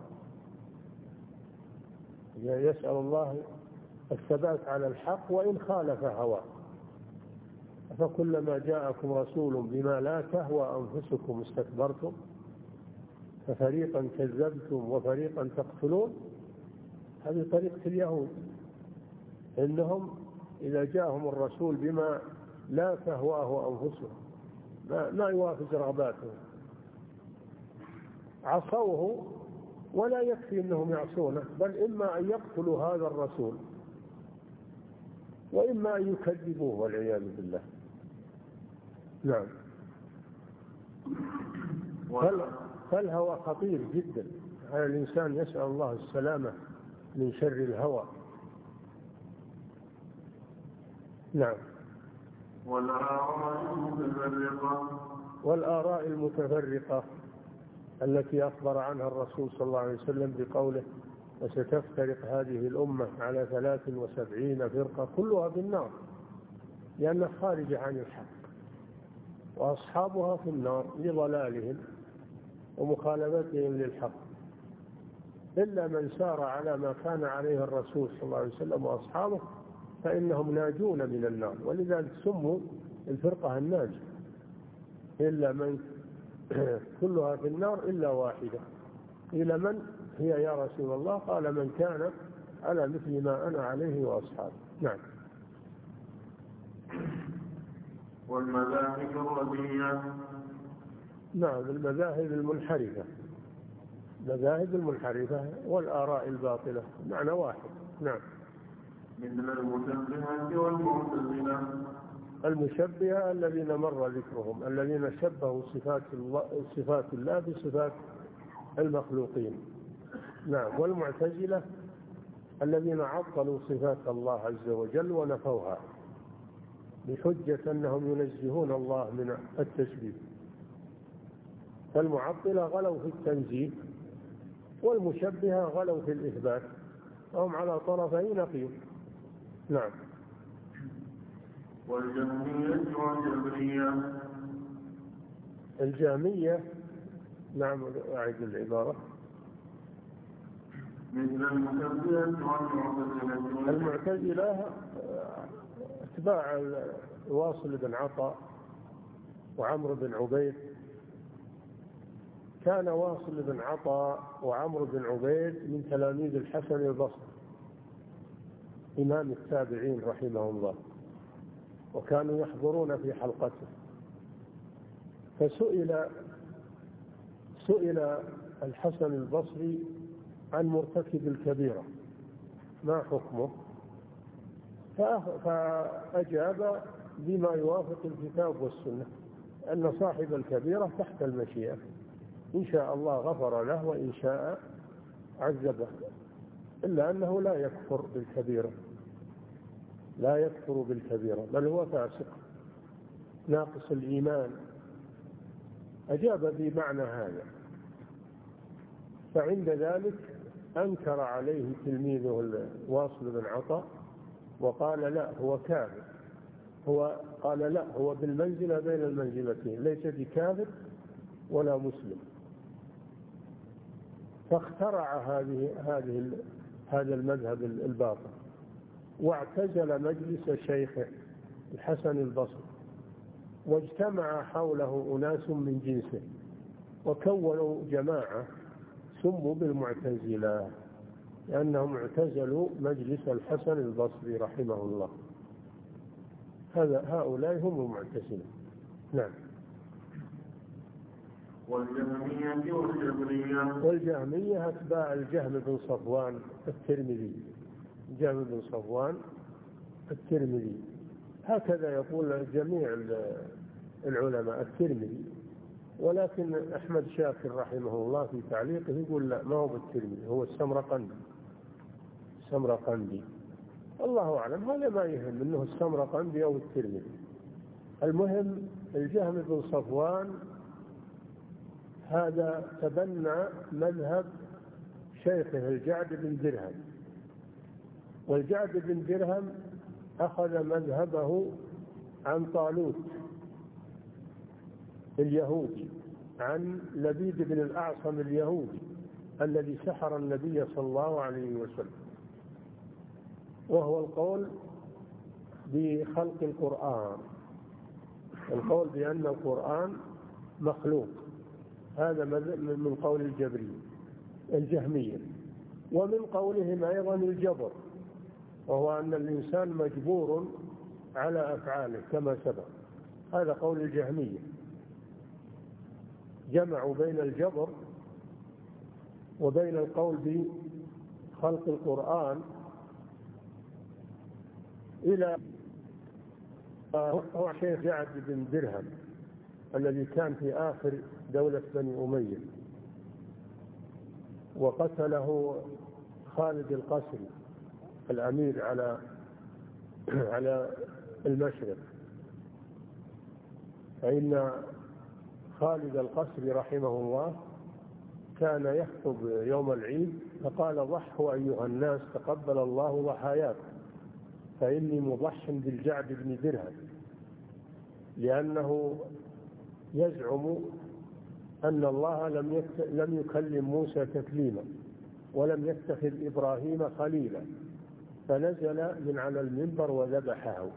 يسأل الله الثبات على الحق وإن خالف هواه. فكلما جاءكم رسول بما لا تهوى أنفسكم استكبرتم ففريقا كذبتم وفريقا تقتلون. هذه طريقة اليهود، إنهم إذا جاءهم الرسول بما لا تهواه أنفسهم، ما يوافق رغباتهم، عصوه. ولا يكفي أنهم يعصونه، بل إما أن يقتلوا هذا الرسول وإما أن يكذبوه والعياذ بالله. نعم. فالهوى خطير جدا. على الإنسان يسأل الله السلامة من شر الهوى. نعم. والآراء المتفرقة التي أخبر عنها الرسول صلى الله عليه وسلم بقوله: وستفترق هذه الأمة على 73 فرقة كلها في النار، لأنها خارجة عن الحق، وأصحابها في النار لضلالهم ومخالفتهم للحق، إلا من سار على ما كان عليه الرسول صلى الله عليه وسلم وأصحابه فإنهم ناجون من النار. ولذلك سموا الفرقة الناجية، إلا من كلها في النار إلا واحدة. إلى من هي يا رسول الله؟ قال: من كان على مثل ما أنا عليه وأصحابي. نعم. والمذاهب الردية. نعم، المذاهب المنحرفة، مذاهب المنحرفة والآراء الباطلة معنى واحد. نعم. مثل المشبهة والمعتزلة. المشبهة الذين مر ذكرهم، الذين شبهوا صفات الله بصفات المخلوقين. نعم. والمعتزلة الذين عطلوا صفات الله عز وجل ونفوها بحجة أنهم ينزهون الله من التشبيه. فالمعطلة غلوا في التنزيه، والمشبهة غلوا في الإثبات، وهم على طرفي نقيض. نعم. والجهمية والجبرية. الجهمية. نعم، أعيد العبارة. مثل المشبهة والمعتزلة. المعتزلة اتباع واصل بن عطاء وعمرو بن عبيد. كان واصل بن عطاء وعمرو بن عبيد من تلاميذ الحسن البصري إمام التابعين رحمه الله، وكانوا يحضرون في حلقته. فسئل الحسن البصري عن مرتكب الكبيرة ما حكمه، فأجاب بما يوافق الكتاب والسنة، أن صاحب الكبيرة تحت المشيئة، إن شاء الله غفر له وإن شاء عذبه، إلا أنه لا يكفر بالكبيرة، لا يكفر بالكبيرة، بل هو فاسق ناقص الإيمان. أجاب بمعنى هذا. فعند ذلك أنكر عليه تلميذه واصل بن عطاء وقال: لا، هو كافر. قال: لا، هو بالمنزلة بين المنزلتين، ليس بكافر ولا مسلم. فاخترع هذا المذهب الباطل، واعتزل مجلس شيخه الحسن البصري، واجتمع حوله أناس من جنسه، وكونوا جماعة سموا بالمعتزلة، لأنهم اعتزلوا مجلس الحسن البصري رحمه الله. هؤلاء هم المعتزلة. نعم. والجهمية أتباع الجهم بن صفوان الترمذي. جهم بن صفوان الترمذي هكذا يقول جميع العلماء الترمذي، ولكن أحمد شاكر رحمه الله في تعليقه يقول لا، ما هو بالترمذي، هو السمرقندي. الله أعلم، هذا ما يهم أنه السمرقندي أو الترمذي. المهم الجهم بن صفوان هذا تبنى مذهب شيخه الجعد بن درهم، والجعد بن درهم أخذ مذهبه عن طالوت اليهودي، عن لبيد بن الأعصم اليهودي الذي سحر النبي صلى الله عليه وسلم، وهو القول بخلق القرآن، القول بأن القرآن مخلوق. هذا من قول الجهمية. ومن قولهم أيضا الجبر، وهو أن الإنسان مجبور على أفعاله كما سبق. هذا قول الجهمية، جمعوا بين الجبر وبين القول بخلق القرآن إلى هو شيخ جعد بن درهم الذي كان في آخر دولة بني أمية، وقتله خالد القسري الأمير على المشرق. فإن خالد القسري رحمه الله كان يخطب يوم العيد فقال: ضحوا أيها الناس، تقبل الله ضحاياكم، فإني مضح بالجعد بن درهم، لأنه يزعم أن الله لم يكلم موسى تكليما ولم يتخذ إبراهيم خليلا، فنزل من على المنبر وذبحه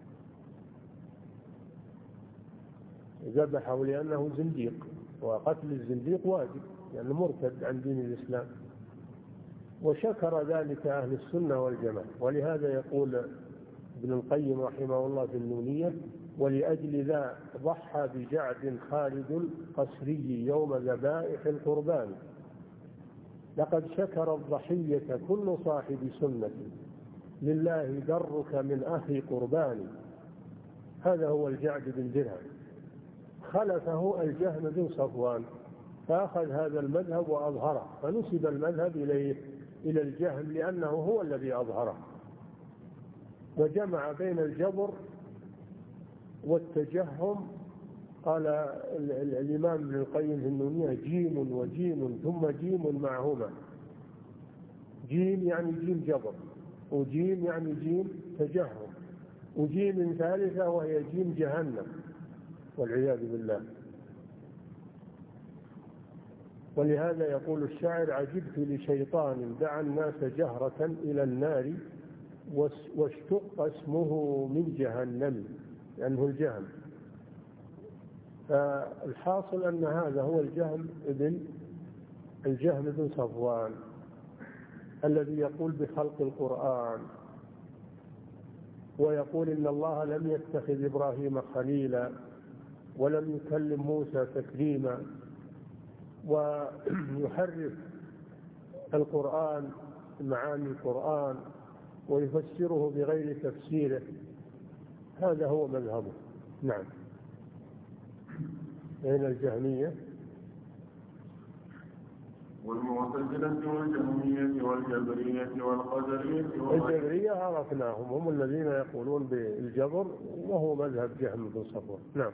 لأنه زنديق، وقتل الزنديق واجب لأنه مرتد عن دين الإسلام. وشكر ذلك أهل السنة والجماعة. ولهذا يقول ابن القيم رحمه الله في النونية: ولأجل ذا ضحى بجعد خالد القسري يوم ذبائح القربان، لقد شكر الضحية كل صاحب سنة، لله درك من أخي قربان. هذا هو الجعد بن درهم. خلفه الجهم بن صفوان فأخذ هذا المذهب وأظهره، فنسب المذهب إلى الجهم لأنه هو الذي أظهره، وجمع بين الجبر والتجهم. قال الإمام ابن القيم في النونية: جيم وجيم ثم جيم معهما. جيم يعني جيم جبر، وجيم يعني جيم تجهم، وجيم ثالثة وهي جيم جهنم والعياذ بالله. ولهذا يقول الشاعر: عجبت لشيطان دعا الناس جهرة إلى النار، واشتق اسمه من جهنم، لأنه الجهم. فالحاصل أن هذا هو الجهم بن صفوان الذي يقول بخلق القرآن، ويقول إن الله لم يتخذ إبراهيم خليلا ولم يكلم موسى تكليما، ويحرف القرآن، معاني القرآن، ويفسره بغير تفسيره. هذا هو مذهبه. نعم. بين الجهمية والمعتزلة والجهمية والجبرية والقدرية. الجبرية عرفناهم، هم الذين يقولون بالجبر، وهو مذهب جهم بن صفوان. نعم.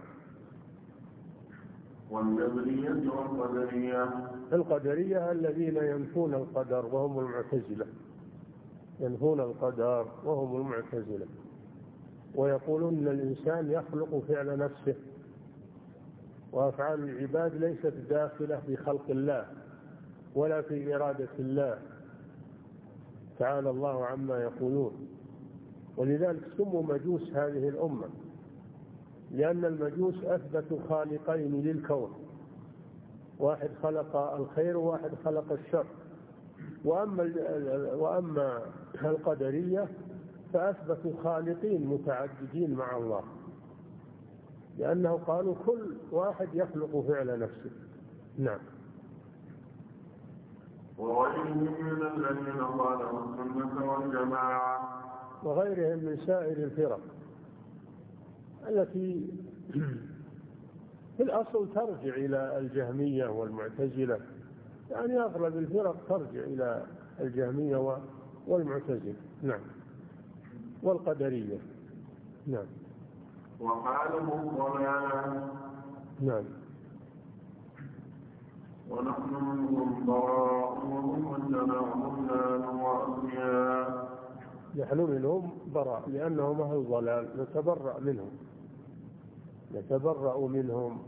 والجبرية والقدرية. القدرية الذين ينفون القدر وهم المعتزلة، ينفون القدر وهم المعتزلة، ويقولون أن الإنسان يخلق فعل نفسه، وأفعال العباد ليست داخلة في خلق الله ولا في إرادة الله تعالى الله عما يقولون. ولذلك سموا مجوس هذه الأمة، لأن المجوس أثبتوا خالقين للكون، واحد خلق الخير وواحد خلق الشر. وأما القدرية فأثبتوا خالقين متعددين مع الله، لأنه قالوا كل واحد يخلق فعل نفسه. نعم. وغيرهم من الذين قالوا السنة والجماعة، وغيرهم من سائر الفرق التي في الأصل ترجع إلى الجهمية والمعتزلة، يعني أغلب الفرق ترجع إلى الجهمية والمعتزلة. نعم. والقدرية. نعم. وحالهم ضلالة. نعم. ونحن منهم براء وهم عندنا ضلال وأغنياء. نحن منهم براء لأنهم أهل ضلال، نتبرأ منهم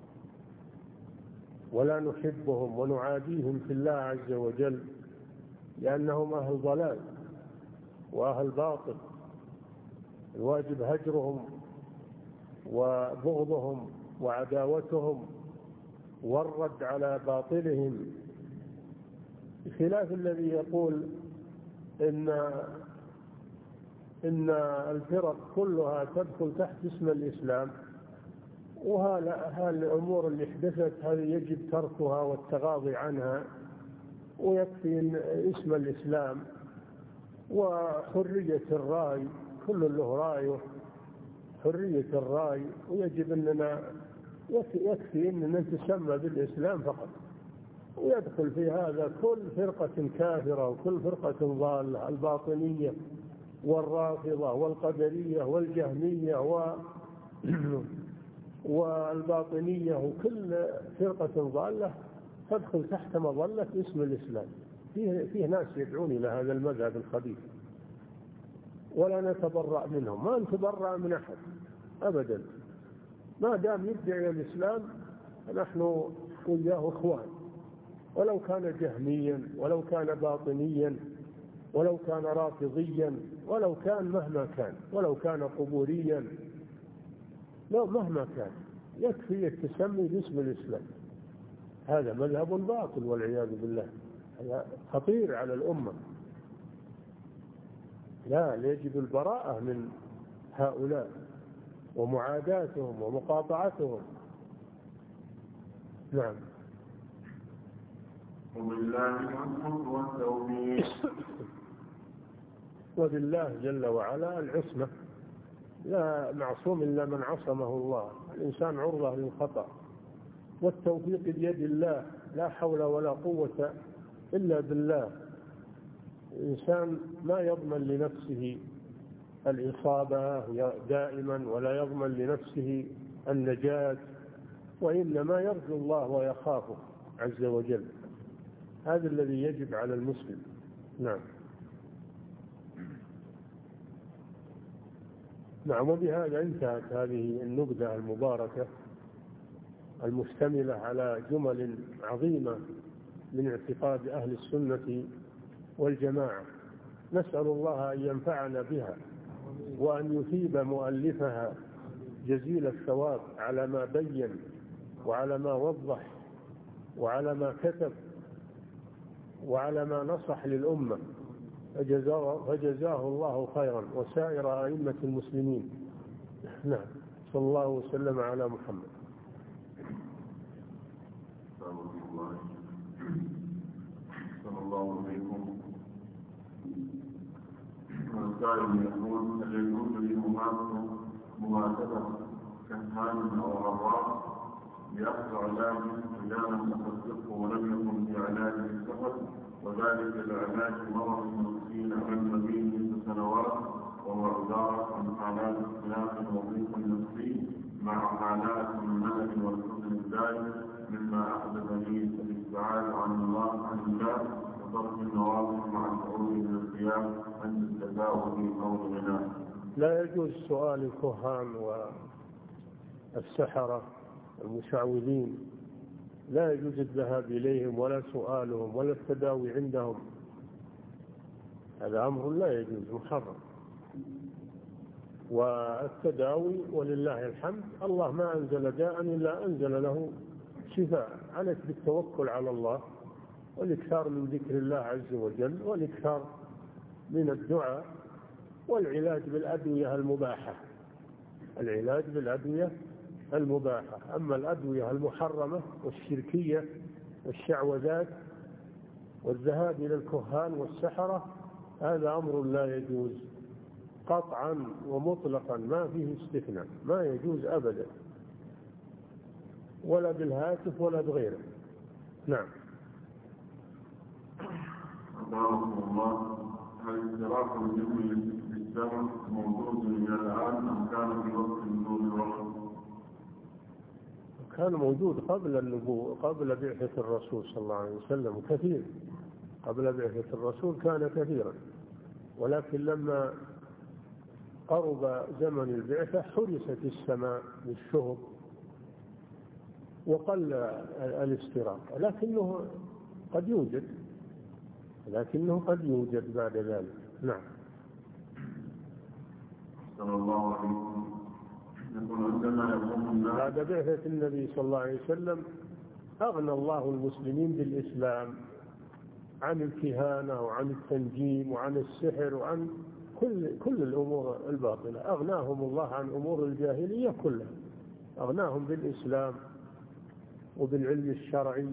ولا نحبهم ونعاديهم في الله عز وجل، لأنهم أهل ضلال وأهل باطل. الواجب هجرهم وبغضهم وعداوتهم والرد على باطلهم، بخلاف الذي يقول إن الفرق كلها تدخل تحت اسم الإسلام، وهذه الأمور اللي حدثت هذه يجب تركها والتغاضي عنها، ويكفي اسم الإسلام وحرية الرأي، كل له رأيه، حرية الرأي، ويجب أننا يكفي أننا نتسمى بالإسلام فقط، ويدخل في هذا كل فرقة كافرة وكل فرقة ضالة، الباطنية والرافضة والقدرية والجهمية والباطنية، وكل فرقة ضالة تدخل تحت مظلة اسم الإسلام. فيه ناس يدعون إلى هذا المذهب الخبيث، ولا نتبرأ منهم، ما نتبرأ من أحد أبدا، ما دام يدعي الإسلام نحن وياه إخوان، ولو كان جهميا ولو كان باطنيا ولو كان رافضيا ولو كان مهما كان، ولو كان قبوريا، لا مهما كان يكفي التسمي باسم الإسلام. هذا مذهب باطل والعياذ بالله، هذا خطير على الأمة. لا، يجب البراءة من هؤلاء ومعاداتهم ومقاطعتهم. نعم. وبالله العصمة والتوفيق. وبالله جل وعلا العصمة، لا معصوم إلا من عصمه الله، الإنسان عرضة للخطأ. والتوفيق بيد الله، لا حول ولا قوة إلا بالله. الإنسان ما يضمن لنفسه الإصابة دائما، ولا يضمن لنفسه النجاة، وإنما يرجو الله ويخافه عز وجل. هذا الذي يجب على المسلم. نعم. نعم. وبهذا انتهت هذه النبذة المباركة المشتملة على جمل عظيمة من اعتقاد أهل السنة والجماعة. نسأل الله أن ينفعنا بها، وأن يثيب مؤلفها جزيل الثواب على ما بين وعلى ما وضح وعلى ما كتب وعلى ما نصح للأمة، فجزاه الله خيرا، وسائر أئمة المسلمين. نعم. صلى الله وسلم على محمد. صلى الله عليكم. السائل يقول: هل يجوز لي مماثلة كهان أو عراف بأخذ علاج إذا لم تصدقه ولم يكن في علاجه السفر، وذلك لعلاج مرض المسكين عن النبي 6 سنوات، وهو عبارة عن حالات اختلاف وضيق نفسي مع حالات من الملل والحزن الدائم، مما أحدث لي الابتعاد عن الله وترك النوافل مع الخروج من الثياب عند التفاؤل أو الغناء. لا يجوز سؤال الكهان والسحرة المشعوذين، لا يجوز الذهاب إليهم ولا سؤالهم ولا التداوي عندهم، هذا أمر لا يجوز، محرم. والتداوي ولله الحمد، الله ما أنزل داء إلا أنزل له شفاء. عليك بالتوكل على الله والإكثار من ذكر الله عز وجل والإكثار من الدعاء والعلاج بالأدوية المباحة، العلاج بالأدوية المباحة. أما الأدوية المحرمة والشركية والشعوذات والذهاب إلى الكهان والسحرة هذا أمر لا يجوز قطعا ومطلقا، ما فيه استثناء، ما يجوز أبدا، ولا بالهاتف ولا بغيره. نعم. أطاعكم الله. هل اشتراك الجن في السمع موجود إلى الآن أم كان في وقت نزول الوحي؟ كان موجود قبل النبوة، قبل بعثة الرسول صلى الله عليه وسلم كثير، قبل بعثة الرسول كان كثيرا، ولكن لما قرب زمن البعثة حرست السماء بالشهب وقل الاستراق، لكنه قد يوجد بعد ذلك. نعم. صلى الله عليه وسلم يقول عندما يقوم الناس بعد بعثة النبي صلى الله عليه وسلم أغنى الله المسلمين بالإسلام عن الكهانة وعن التنجيم وعن السحر وعن كل الأمور الباطلة، أغناهم الله عن أمور الجاهلية كلها، أغناهم بالإسلام وبالعلم الشرعي،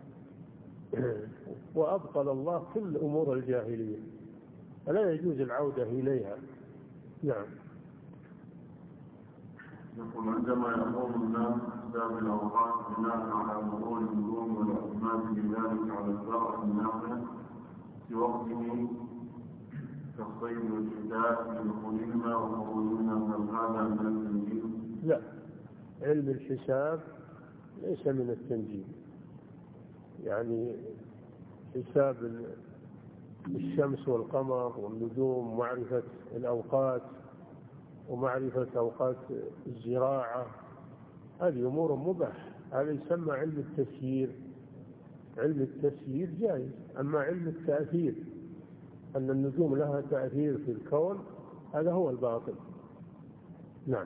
وأبطل الله كل أمور الجاهلية، فلا يجوز العودة إليها. نعم. يقول عندما يقوم الناس بحساب الأوقات بناء على مرور النجوم والاعتماد بذلك على الزرع النافع في وقته كالصيد والشتاء لدخولهما وخروجهما، هل هذا من التنجيم؟ لا، علم الحساب ليس من التنجيم، يعني حساب الشمس والقمر والنجوم ومعرفة الأوقات ومعرفة أوقات الزراعة هذه أمور مباح، هذا يسمى علم التسيير. علم التسيير جائز، أما علم التأثير أن النجوم لها تأثير في الكون هذا هو الباطل. نعم.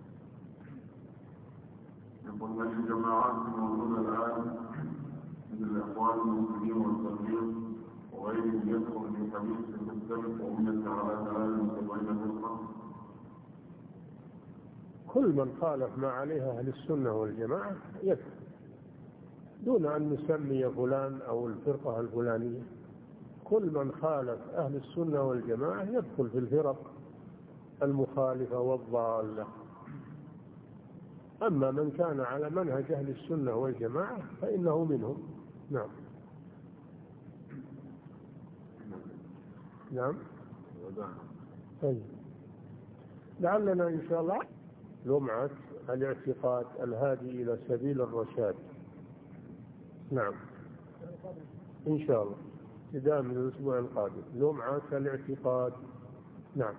يقول هل الجماعات الموجودة الآن مثل الإخوان المسلمين والتبليغ وغيرهم يدخل في حديث تختلف أمة على 73 فرقة؟ كل من خالف ما عليها أهل السنة والجماعة يدخل دون أن نسمي فلان أو الفرقة الفلانية، كل من خالف أهل السنة والجماعة يدخل في الفرق المخالفة والضالة. أما من كان على منهج أهل السنة والجماعة فإنه منهم. نعم. نعم. طيب، لعلنا إن شاء الله لمعة الاعتقاد الهادي إلى سبيل الرشاد. نعم إن شاء الله ابتداء من الأسبوع القادم لمعة الاعتقاد. نعم.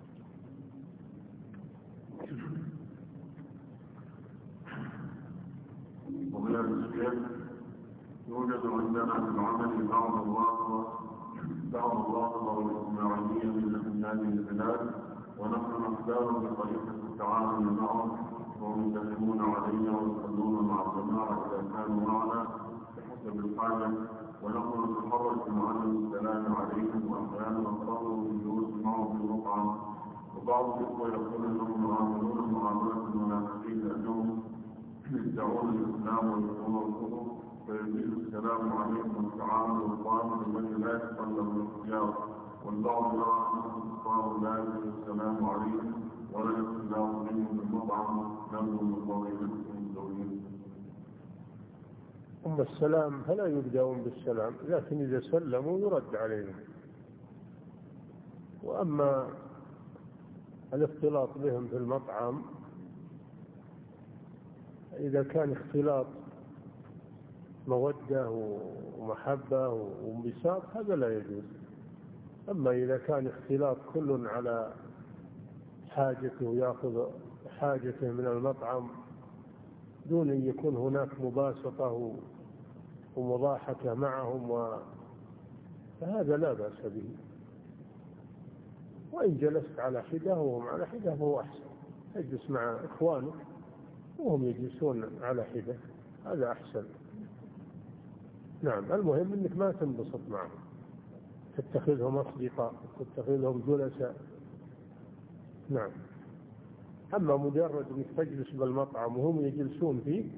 وغير الشيخ يوجد عندنا في العمل بعض الرافضة والإسماعيلية من هذه البلاد، ونحن نختار بطريقة التعامل معهم وهم يسلمون علينا ويصلون مع الجماعة إذا كانوا معنا بحسب الحاجة، ونحن نتحرك معهم السلام عليهم، وأحيانا نضطر للجلوس معهم في المطعم. وبعض الإخوة يقول أنهم يعاملون معاملة المنافقين لأنهم يدعون الإسلام ويدعون الكفر، فيزيد السلام عليكم والتعامل والطعام الذي لا يتطلب الاختيار، والبعض يرى أنه الكفار لا يجوز السلام عليهم ولا الاختلاف منهم بالمطعم نبذ من ضريبتهم الزوجين. أما السلام فلا يبدأون بالسلام، لكن إذا سلموا يرد عليهم. وأما الاختلاط بهم في المطعم إذا كان اختلاط مودة ومحبة وانبساط هذا لا يجوز. أما إذا كان اختلاط كل على حاجته يأخذ حاجته من المطعم دون أن يكون هناك مباسطة ومضاحكة معهم فهذا لا بأس به. وإن جلست على حدة وهم على حدة فهو أحسن، اجلس مع إخوانك وهم يجلسون على حدة، هذا أحسن. نعم. المهم أنك ما تنبسط معهم، تتخذهم أصدقاء، تتخذهم جلساء، نعم. أما مجرد أنك تجلس بالمطعم وهم يجلسون فيه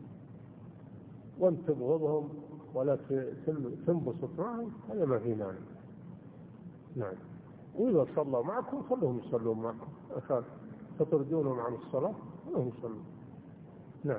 وأنت تبغضهم ولا تنبسط معهم، هذا ما في معنى. نعم. وإذا صلوا معكم خلوهم يصلون معكم، أخاف تطردونهم عن الصلاة خلوهم يصلون. نعم.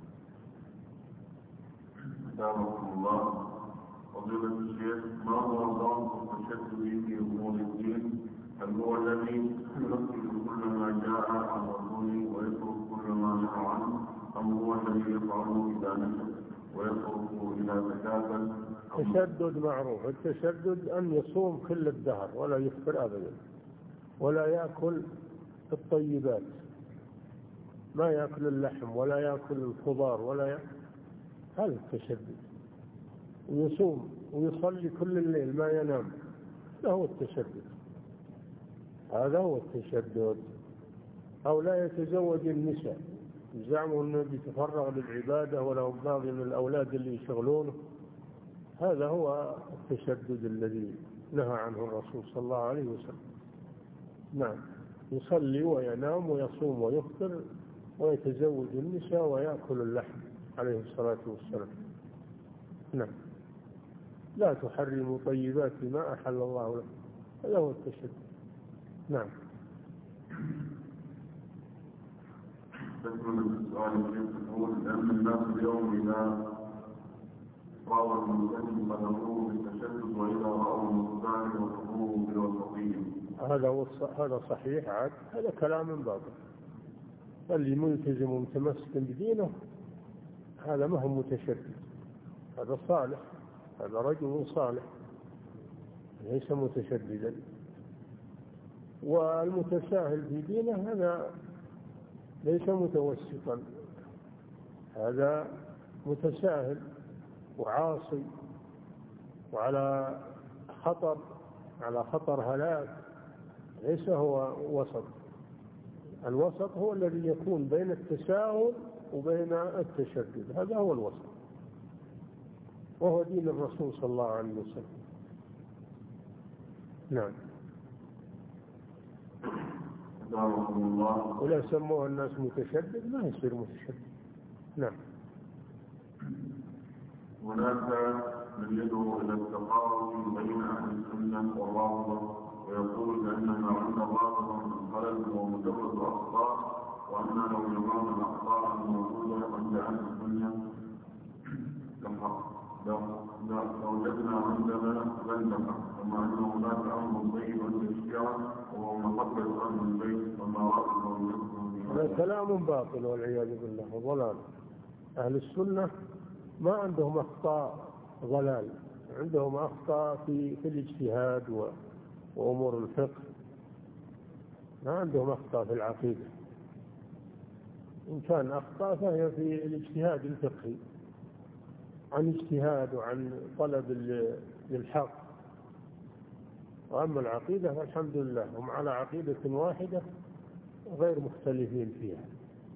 دعوكم الله. فضيلة الشيخ، ما هو ضابط التشدد في أمور الدين؟ هل هو الذي ينفذ كل ما جاء عن رسوله ويترك كل ما نهى عنه، أم هو الذي يفعله إذا نشأ ويترك إذا تكاسل؟ التشدد معروف. التشدد أن يصوم كل الدهر ولا يفطر أبدا، ولا يأكل الطيبات، ما يأكل اللحم ولا يأكل الخضار هذا التشدد. ويصوم ويصلي كل الليل ما ينام، هذا هو التشدد. هذا هو التشدد. أو لا يتزوج النساء، يزعموا أنه يتفرغ للعبادة ولا باقي من الأولاد اللي يشغلونه. هذا هو التشدد الذي نهى عنه الرسول صلى الله عليه وسلم. نعم. يصلي وينام ويصوم ويفطر ويتزوج النساء ويأكل اللحم عليه الصلاة والسلام. نعم. لا تحرموا طيبات ما أحل الله لكم، هذا هو التشدد. نعم. تكمل السؤال الشيخ يقول: لأن الناس اليوم إذا رأوا المسلم قدموه بالتشدد، وإذا رأوا المسلم وقفوه بالوسطية. هذا صحيح عاد، هذا كلام باطل. اللي ملتزم ومتمسك بدينه هذا ما هو متشدد، هذا صالح، هذا رجل صالح ليس متشددا. والمتساهل في دينه هذا ليس متوسطا، هذا متساهل وعاصي وعلى خطر هلاك، ليس هو وسط. الوسط هو الذي يكون بين التساهل وبين التشدد، هذا هو الوسط، وهو دين الرسول صلى الله عليه وسلم. نعم. ولا سموه الناس متشدد ما يصير متشدد. نعم. هناك من يدعو إلى التقارب بين أهل السنة والرافضة، ويقول بأن ما عند الرافضة من خلل هو مجرد أخطاء، وأن لو جمعنا الأخطاء الموجودة عند أهل السنة لوجدنا عندنا غلبة، كما أن هناك أمر طيب عند الشيعة وهو محبة أهل البيت وما رأيهم يكون. هذا كلام باطل والعياذ بالله وضلال. أهل السنة ما عندهم أخطاء ضلال، عندهم أخطاء في الاجتهاد وأمور الفقه، ما عندهم أخطاء في العقيدة. إن كان أخطاء فهي في الاجتهاد الفقهي، عن اجتهاد وعن طلب للحق. وأما العقيدة فالحمد لله هم على عقيدة واحدة غير مختلفين فيها.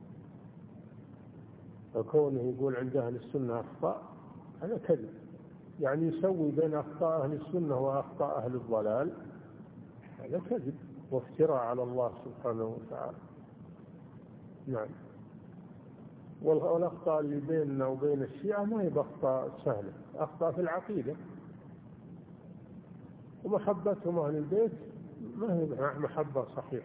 وكونه يقول عند أهل السنة أخطاء هذا كذب، يعني يسوي بين أخطاء أهل السنة وأخطاء أهل الضلال، هذا كذب وافتراء على الله سبحانه وتعالى. نعم. والأخطاء اللي بيننا وبين الشيعة ما هي بأخطاء سهلة، أخطاء في العقيدة. ومحبتهم أهل البيت ما هي محبة صحيحة،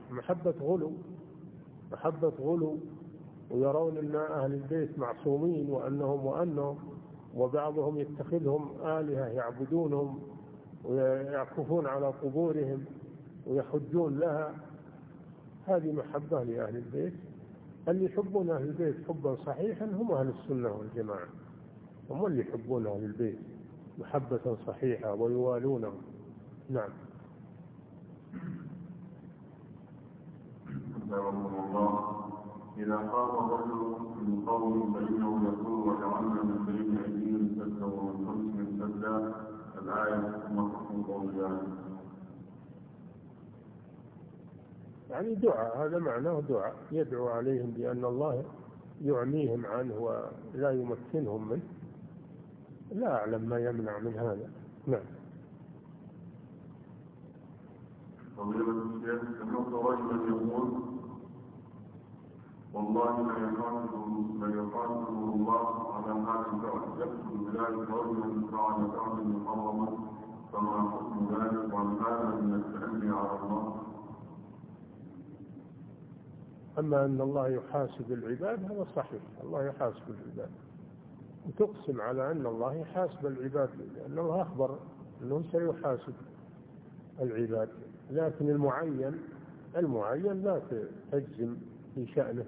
محبة غلو، ويرون أن أهل البيت معصومين وأنهم وبعضهم يتخذهم آلهة يعبدونهم ويعكفون على قبورهم ويحجون لها. هذه محبة لأهل البيت. اللي يحبون أهل البيت حبا صحيحا هم أهل السنة والجماعة، هم اللي يحبون أهل البيت محبة صحيحة ويوالونهم. نعم. الله. إذا قام الرجل من قوم فإنه يقول: وجعلنا من بين أيديهم سدا ومن خلفهم سدا، الآية مفهوم قولها. يعني دعاء، هذا معناه دعاء، يدعو عليهم بأن الله يعميهم عنه ولا يمكنهم منه. لا أعلم ما يمنع من هذا. نعم. فضيلة الشيخ، سمعت رجلا يقول: والله ليحاسبه الله على هذا الفعل، يقصد بذلك رجلا فعل فعلا محرما، فما حكم ذلك؟ وعن هذا من التأني على الله. أما أن الله يحاسب العباد هذا صحيح، الله يحاسب العباد، وتقسم على أن الله يحاسب العباد لأن الله أخبر أنه سيحاسب العباد، لكن المعين لا تجزم في شأنه،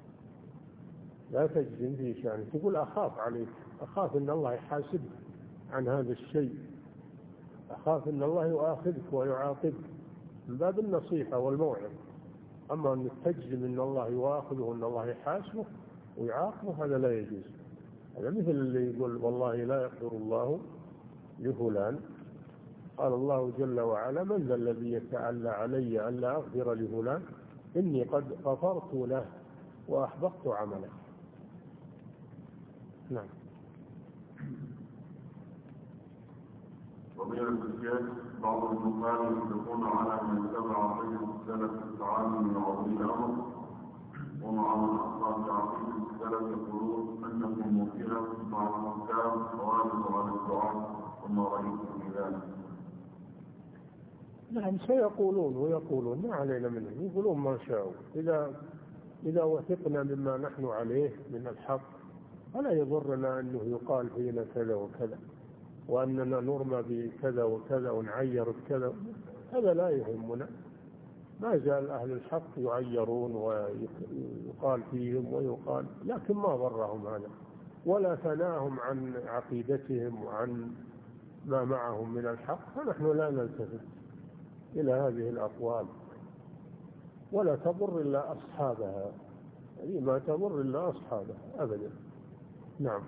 لا تجزم في شأنه، تقول أخاف عليك، أخاف أن الله يحاسبك عن هذا الشيء، أخاف أن الله يؤاخذك ويعاقبك من باب النصيحة والموعظة. أما أن تجزم أن الله يؤاخذه وأن الله يحاسبه ويعاقبه هذا لا يجوز. هذا مثل اللي يقول والله لا يغفر الله لفلان، قال الله جل وعلا من ذا الذي يتعلى علي ألا أغفر لفلان إني قد غفرت له وأحبطت عمله. نعم. ومن الأشياء بعض النقال يطلقون على من اتبع سيد السلف التعامل من عظيم الأمر، ومع من أخطأ في عقيدة السلف يقولون أنكم مفيدة مع الحكام خوارج على الدعاء، وما رأيتم في ذلك؟ نعم سيقولون ويقولون ما علينا منهم، يقولون ما شاءوا، إذا وثقنا مما نحن عليه من الحق فلا يضرنا أنه يقال فينا كذا وكذا وأننا نرمى بكذا وكذا ونعير بكذا، هذا لا يهمنا. ما زال أهل الحق يعيرون ويقال فيهم ويقال، لكن ما ضرهم هذا ولا ثناهم عن عقيدتهم وعن ما معهم من الحق، فنحن لا نلتفت إلى هذه الأقوال ولا تضر إلا أصحابها، هذه ما تضر إلا أصحابها أبدا. نعم.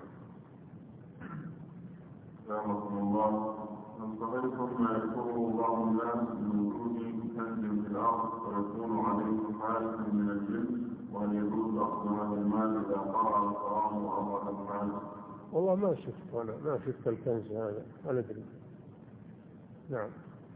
رحمكم الله. انتظركم ما يذكره الله الناس من وجود كنز في الارض ويكون عليه حالة من الجنس، وان يجوز اخذ هذا المال اذا قرأ الحرام وامر المال. والله ما شفت الكنز هذا، أنا أدري. نعم.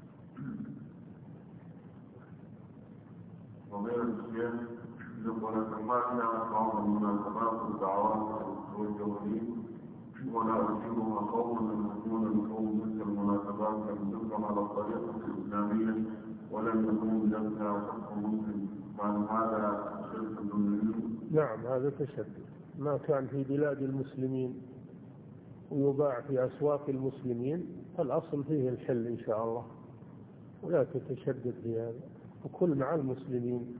ومن الاشياء يقول تحاكى بعض المناسبات والدعوات والجوهرين، ولا أجيبها قوما أن تكون القوم تلك المناسبات لم تنظم على الطريقة الإسلامية ولم يكون لها حق مسلم، فعن هذا شرك منه. نعم هذا تشدد، ما كان في بلاد المسلمين ويباع في أسواق المسلمين فالأصل فيه الحل إن شاء الله، ولا تتشدد في هذا، وكل مع المسلمين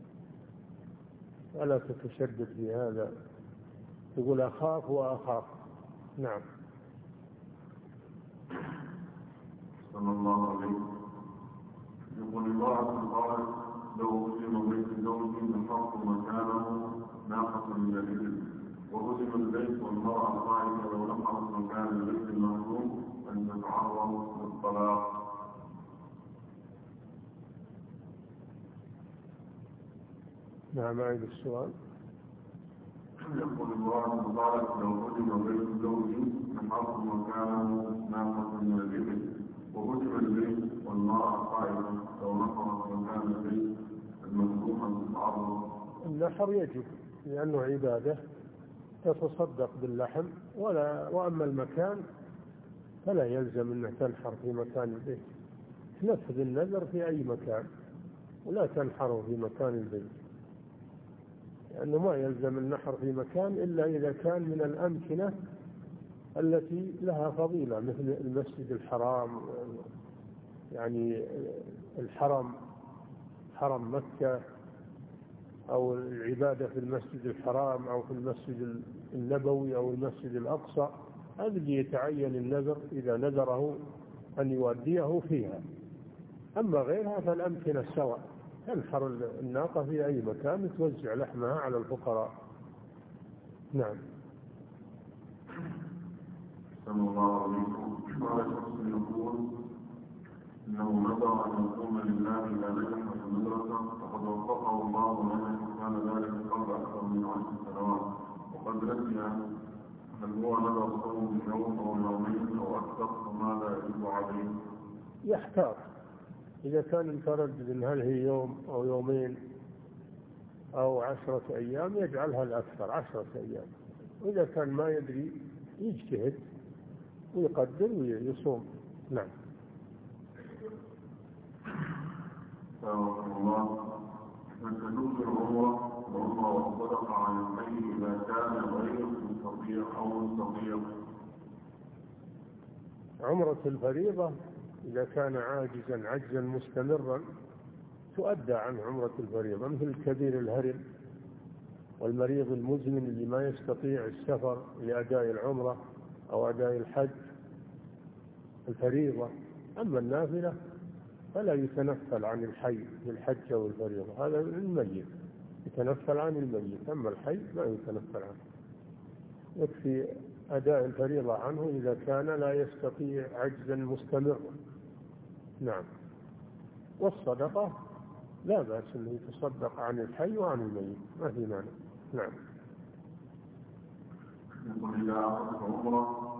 ولا تتشدد في هذا، تقول أخاف وأخاف. نعم. صلى الله عليه وسلم. يقول الله قال لو أسلم بيت زوج نحط مكانه ناقة من الإبل، وأسلم البيت والمرأة قائمة لو نحط مكان البيت المهزوم أن تتعرض للطلاق. نعم أعيد السؤال. يقول الله تعالى لو هدم بيت زوج نحط مكانه ناقة من الإبل، وهدم البيت والمرأة قائمة لو نحرت مكان البيت المسلوحة تتعرض. النحر يجب لأنه عبادة تتصدق باللحم، وأما المكان فلا يلزم أنه تنحر في مكان البيت، تنفذ النذر في أي مكان ولا تنحره في مكان البيت، لأنه ما يلزم النحر في مكان إلا إذا كان من الأمكنة التي لها فضيلة مثل المسجد الحرام، يعني الحرم، حرم مكة، أو العبادة في المسجد الحرام أو في المسجد النبوي أو المسجد الأقصى، هذا اللي يتعين النذر إذا نذره أن يؤديه فيها. أما غيرها فالأمكنة سواء، تنحر الناقة في أي مكان توزع لحمها على الفقراء. نعم. صلى الله عليه وسلم. قال شخص يقول إنه نذر أن يقوم لله إذا نجح في المدرسة فقد وفقه الله ونجح، كان ذلك قبل أكثر من 10 سنوات، وقد نسي هل هو نذر صوم يوم أو يومين أو أكثر، فماذا يجب عليه؟ يحتاط، إذا كان متردد إن هل هي يوم أو يومين أو 10 أيام يجعلها الأكثر 10 أيام. وإذا كان ما يدري يجتهد ويقدر ويصوم. نعم. الله من تجوز العمرة والصدقة عن الحي إذا كان غير مستطيع أو مستطيع. عمرة الفريضة إذا كان عاجزا عجزا مستمرا تؤدى عن عمرة الفريضة، مثل الكبير الهرم والمريض المزمن اللي ما يستطيع السفر لأداء العمرة أو أداء الحج الفريضة. أما النافلة فلا يتنفل عن الحي للحج أو الفريضة، هذا الميت يتنفل عن الميت، أما الحي لا يتنفل عنه. يكفي أداء الفريضة عنه إذا كان لا يستطيع عجزا مستمرا. نعم. والصدقة لا بأس أنه يتصدق عن الحي وعن الميت، ما في مانع. نعم. يقول إذا أخذت عمرة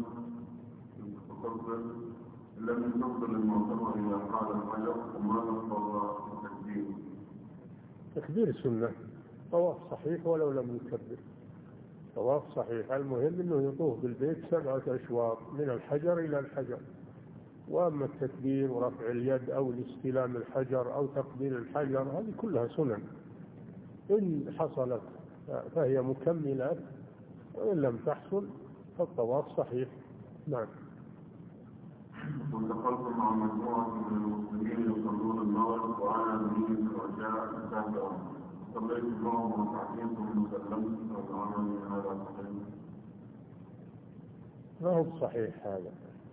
لم يفضل المعتمر إذا قال الحجر وما نفضل التكبير. تكبير سنة، طواف صحيح ولو لم يكبر، طواف صحيح. المهم أنه يطوف بالبيت 7 أشواط من الحجر إلى الحجر. وأما التكبير ورفع اليد أو الاستلام الحجر أو تقبيل الحجر هذه كلها سنن، إن حصلت فهي مكملات، وإن لم تحصل فالطواف صحيح. نعم. ودخلت مع مجموعة من المسلمين يصلون المغرب وأنا بنية الرجاء التاسعة، صليت معهم ركعتين ثم سلمت فالعمل هذا صحيح؟ ما هو صحيح هذا.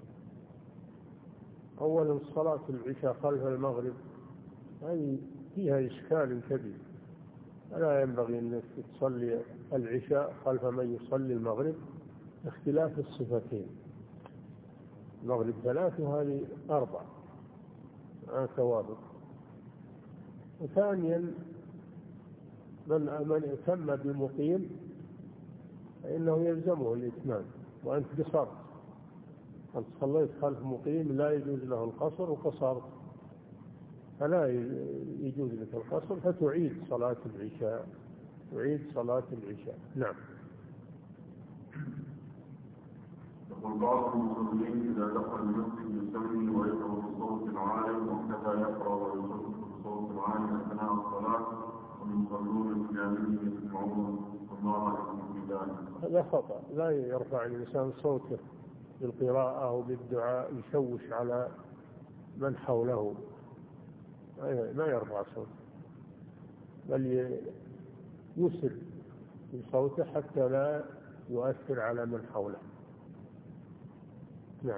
أولا صلاة العشاء خلف المغرب هذه فيها إشكال كبير، لا ينبغي أن تصلي العشاء خلف من يصلي المغرب، اختلاف الصفتين، المغرب 3 وهذه 4 ثوابت. وثانيا من اتم بمقيم فإنه يلزمه الإتمام، وأنت قصرت، أنت صليت خلف مقيم لا يجوز له القصر وقصرت، فلا يجوز لك القصر، فتعيد صلاة العشاء، تعيد صلاة العشاء. نعم. يقول بعض المصلين إذا دخل المسجد يصلي ويقرأ بصوت عالي وكذا يقرأ ويصلي بصوت عالي أثناء الصلاة، ويصلون بجانبه يسمعون الله في ذلك. هذا خطأ، لا يرفع الإنسان صوته بالقراءة أو بالدعاء يشوش على من حوله، ما يرفع صوته، بل يسر بصوته حتى لا يؤثر على من حوله. نعم.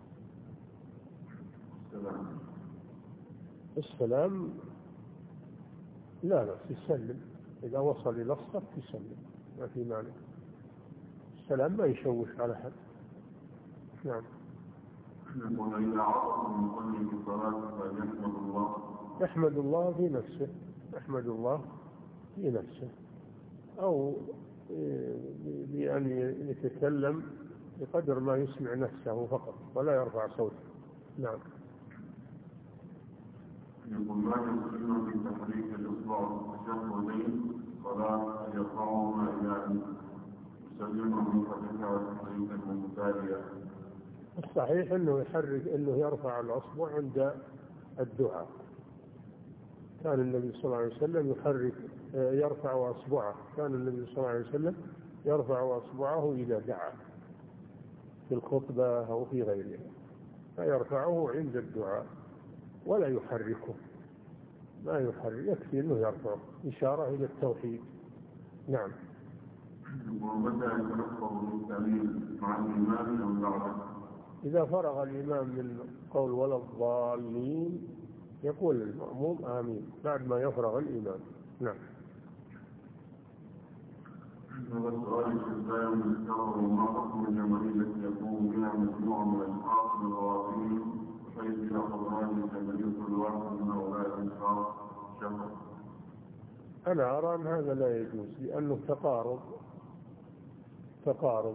السلام لا يسلم، إذا وصل إلى الصف يسلم، ما في معنى. السلام ما يشوش على حد. نعم. وإذا عرف المصلي في صلاة فليحمد الله. يحمد الله في نفسه، يحمد الله في نفسه، أو بأن يتكلم بقدر ما يسمع نفسه فقط ولا يرفع صوته. نعم. يقول ما يسلم في تحريك الإصبع التشهدين صلاة يقرأهما إلى أن يسلم من فتحة تحريكا متتالية. الصحيح أنه يحرك، أنه يرفع الأصبع عند الدعاء. كان النبي صلى الله عليه وسلم يرفع أصبعه، كان النبي صلى الله عليه وسلم يرفع أصبعه إذا دعا في الخطبة أو في غيرها، فيرفعه عند الدعاء ولا يحركه، ما يحرك، يكفي أنه يرفعه إشارة إلى التوحيد. نعم. ومتى يتنفر بالتأمين مع الإمام أم بعده؟ إذا فرغ الإمام من قول ولا الضالين يقول المأموم آمين بعد ما يفرغ الإمام. نعم. هذا السؤال الشفاء من الشهر وما حكم الجماهير التي يقوم بها مجموعة من الأشخاص من الرواتبين بحيث يأخذ هذه الجماهير كل واحد من هؤلاء الأشخاص شهر؟ أنا أرى أن هذا لا يجوز، لأنه تقارب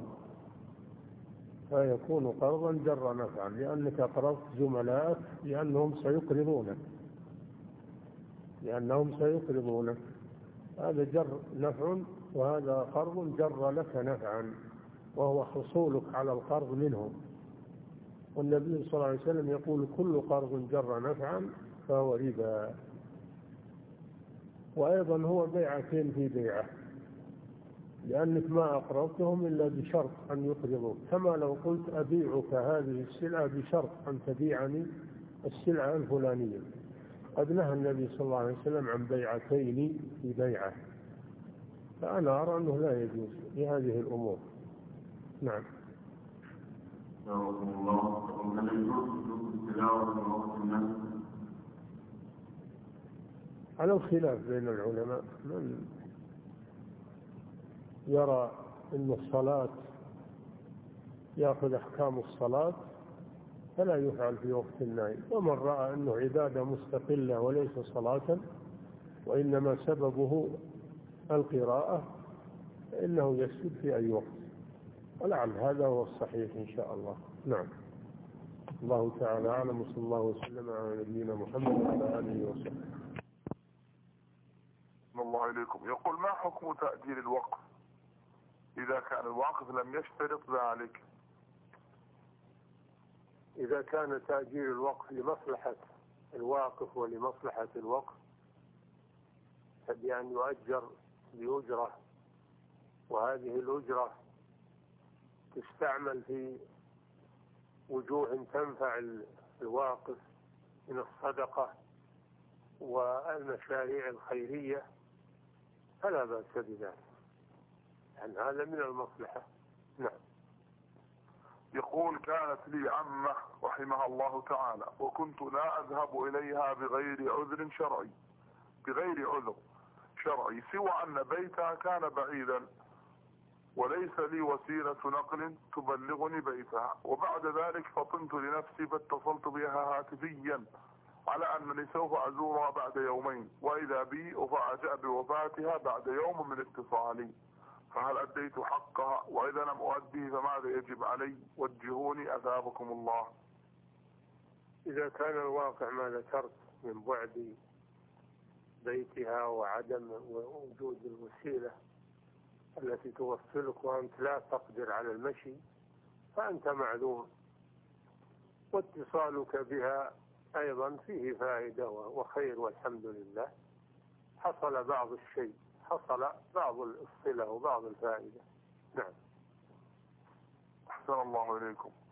فيكون قرضا جر نفعا، لأنك أقرضت زملائك لأنهم سيقرضونك، هذا جر نفع وهذا قرض جر لك نفعا، وهو حصولك على القرض منه. والنبي صلى الله عليه وسلم يقول كل قرض جر نفعا فهو ربا. وأيضا هو بيعتين في بيعة، لأنك ما أقرضتهم إلا بشرط أن يقرضوك، كما لو قلت أبيعك هذه السلعة بشرط أن تبيعني السلعة الفلانية. قد نهى النبي صلى الله عليه وسلم عن بيعتين في بيعة، فأنا أرى أنه لا يجوز في هذه الأمور. نعم. على الخلاف بين العلماء، من يرى أن الصلاة يأخذ أحكام الصلاة فلا يفعل في وقت النهي، ومن رأى أنه عبادة مستقلة وليس صلاة وإنما سببه القراءة فإنه يسجد في أي وقت، ولعل هذا هو الصحيح إن شاء الله. نعم. الله تعالى أعلم، وصلى الله وسلم على نبينا محمد وعلى آله وصحبه. الله إليكم. يقول: ما حكم تأجيل الوقف إذا كان الواقف لم يشترط ذلك؟ إذا كان تأجيل الوقف لمصلحة الواقف ولمصلحة الوقف فبأن يؤجر بأجرة، وهذه الأجرة تستعمل في وجوه تنفع الواقف من الصدقة والمشاريع الخيرية، فلا بأس بذلك، يعني هذا من المصلحة. نعم. يقول: كانت لي عمة رحمها الله تعالى، وكنت لا أذهب إليها بغير عذر شرعي سوى أن بيتها كان بعيدا وليس لي وسيلة نقل تبلغني بيتها، وبعد ذلك فطنت لنفسي فاتصلت بها هاتفيا على أنني سوف أزورها بعد يومين، وإذا بي أفاجأ بوفاتها بعد يوم من اتصالي، فهل أديت حقها؟ وإذا لم أؤديه فماذا يجب علي؟ وجهوني أثابكم الله. إذا كان الواقع ما ذكرت من بعد بيتها وعدم وجود الوسيلة التي توصلك وأنت لا تقدر على المشي فأنت معذور، واتصالك بها أيضا فيه فائدة وخير والحمد لله، حصل بعض الشيء، حصل بعض الصلة وبعض الفائدة. نعم. أحسن الله إليكم.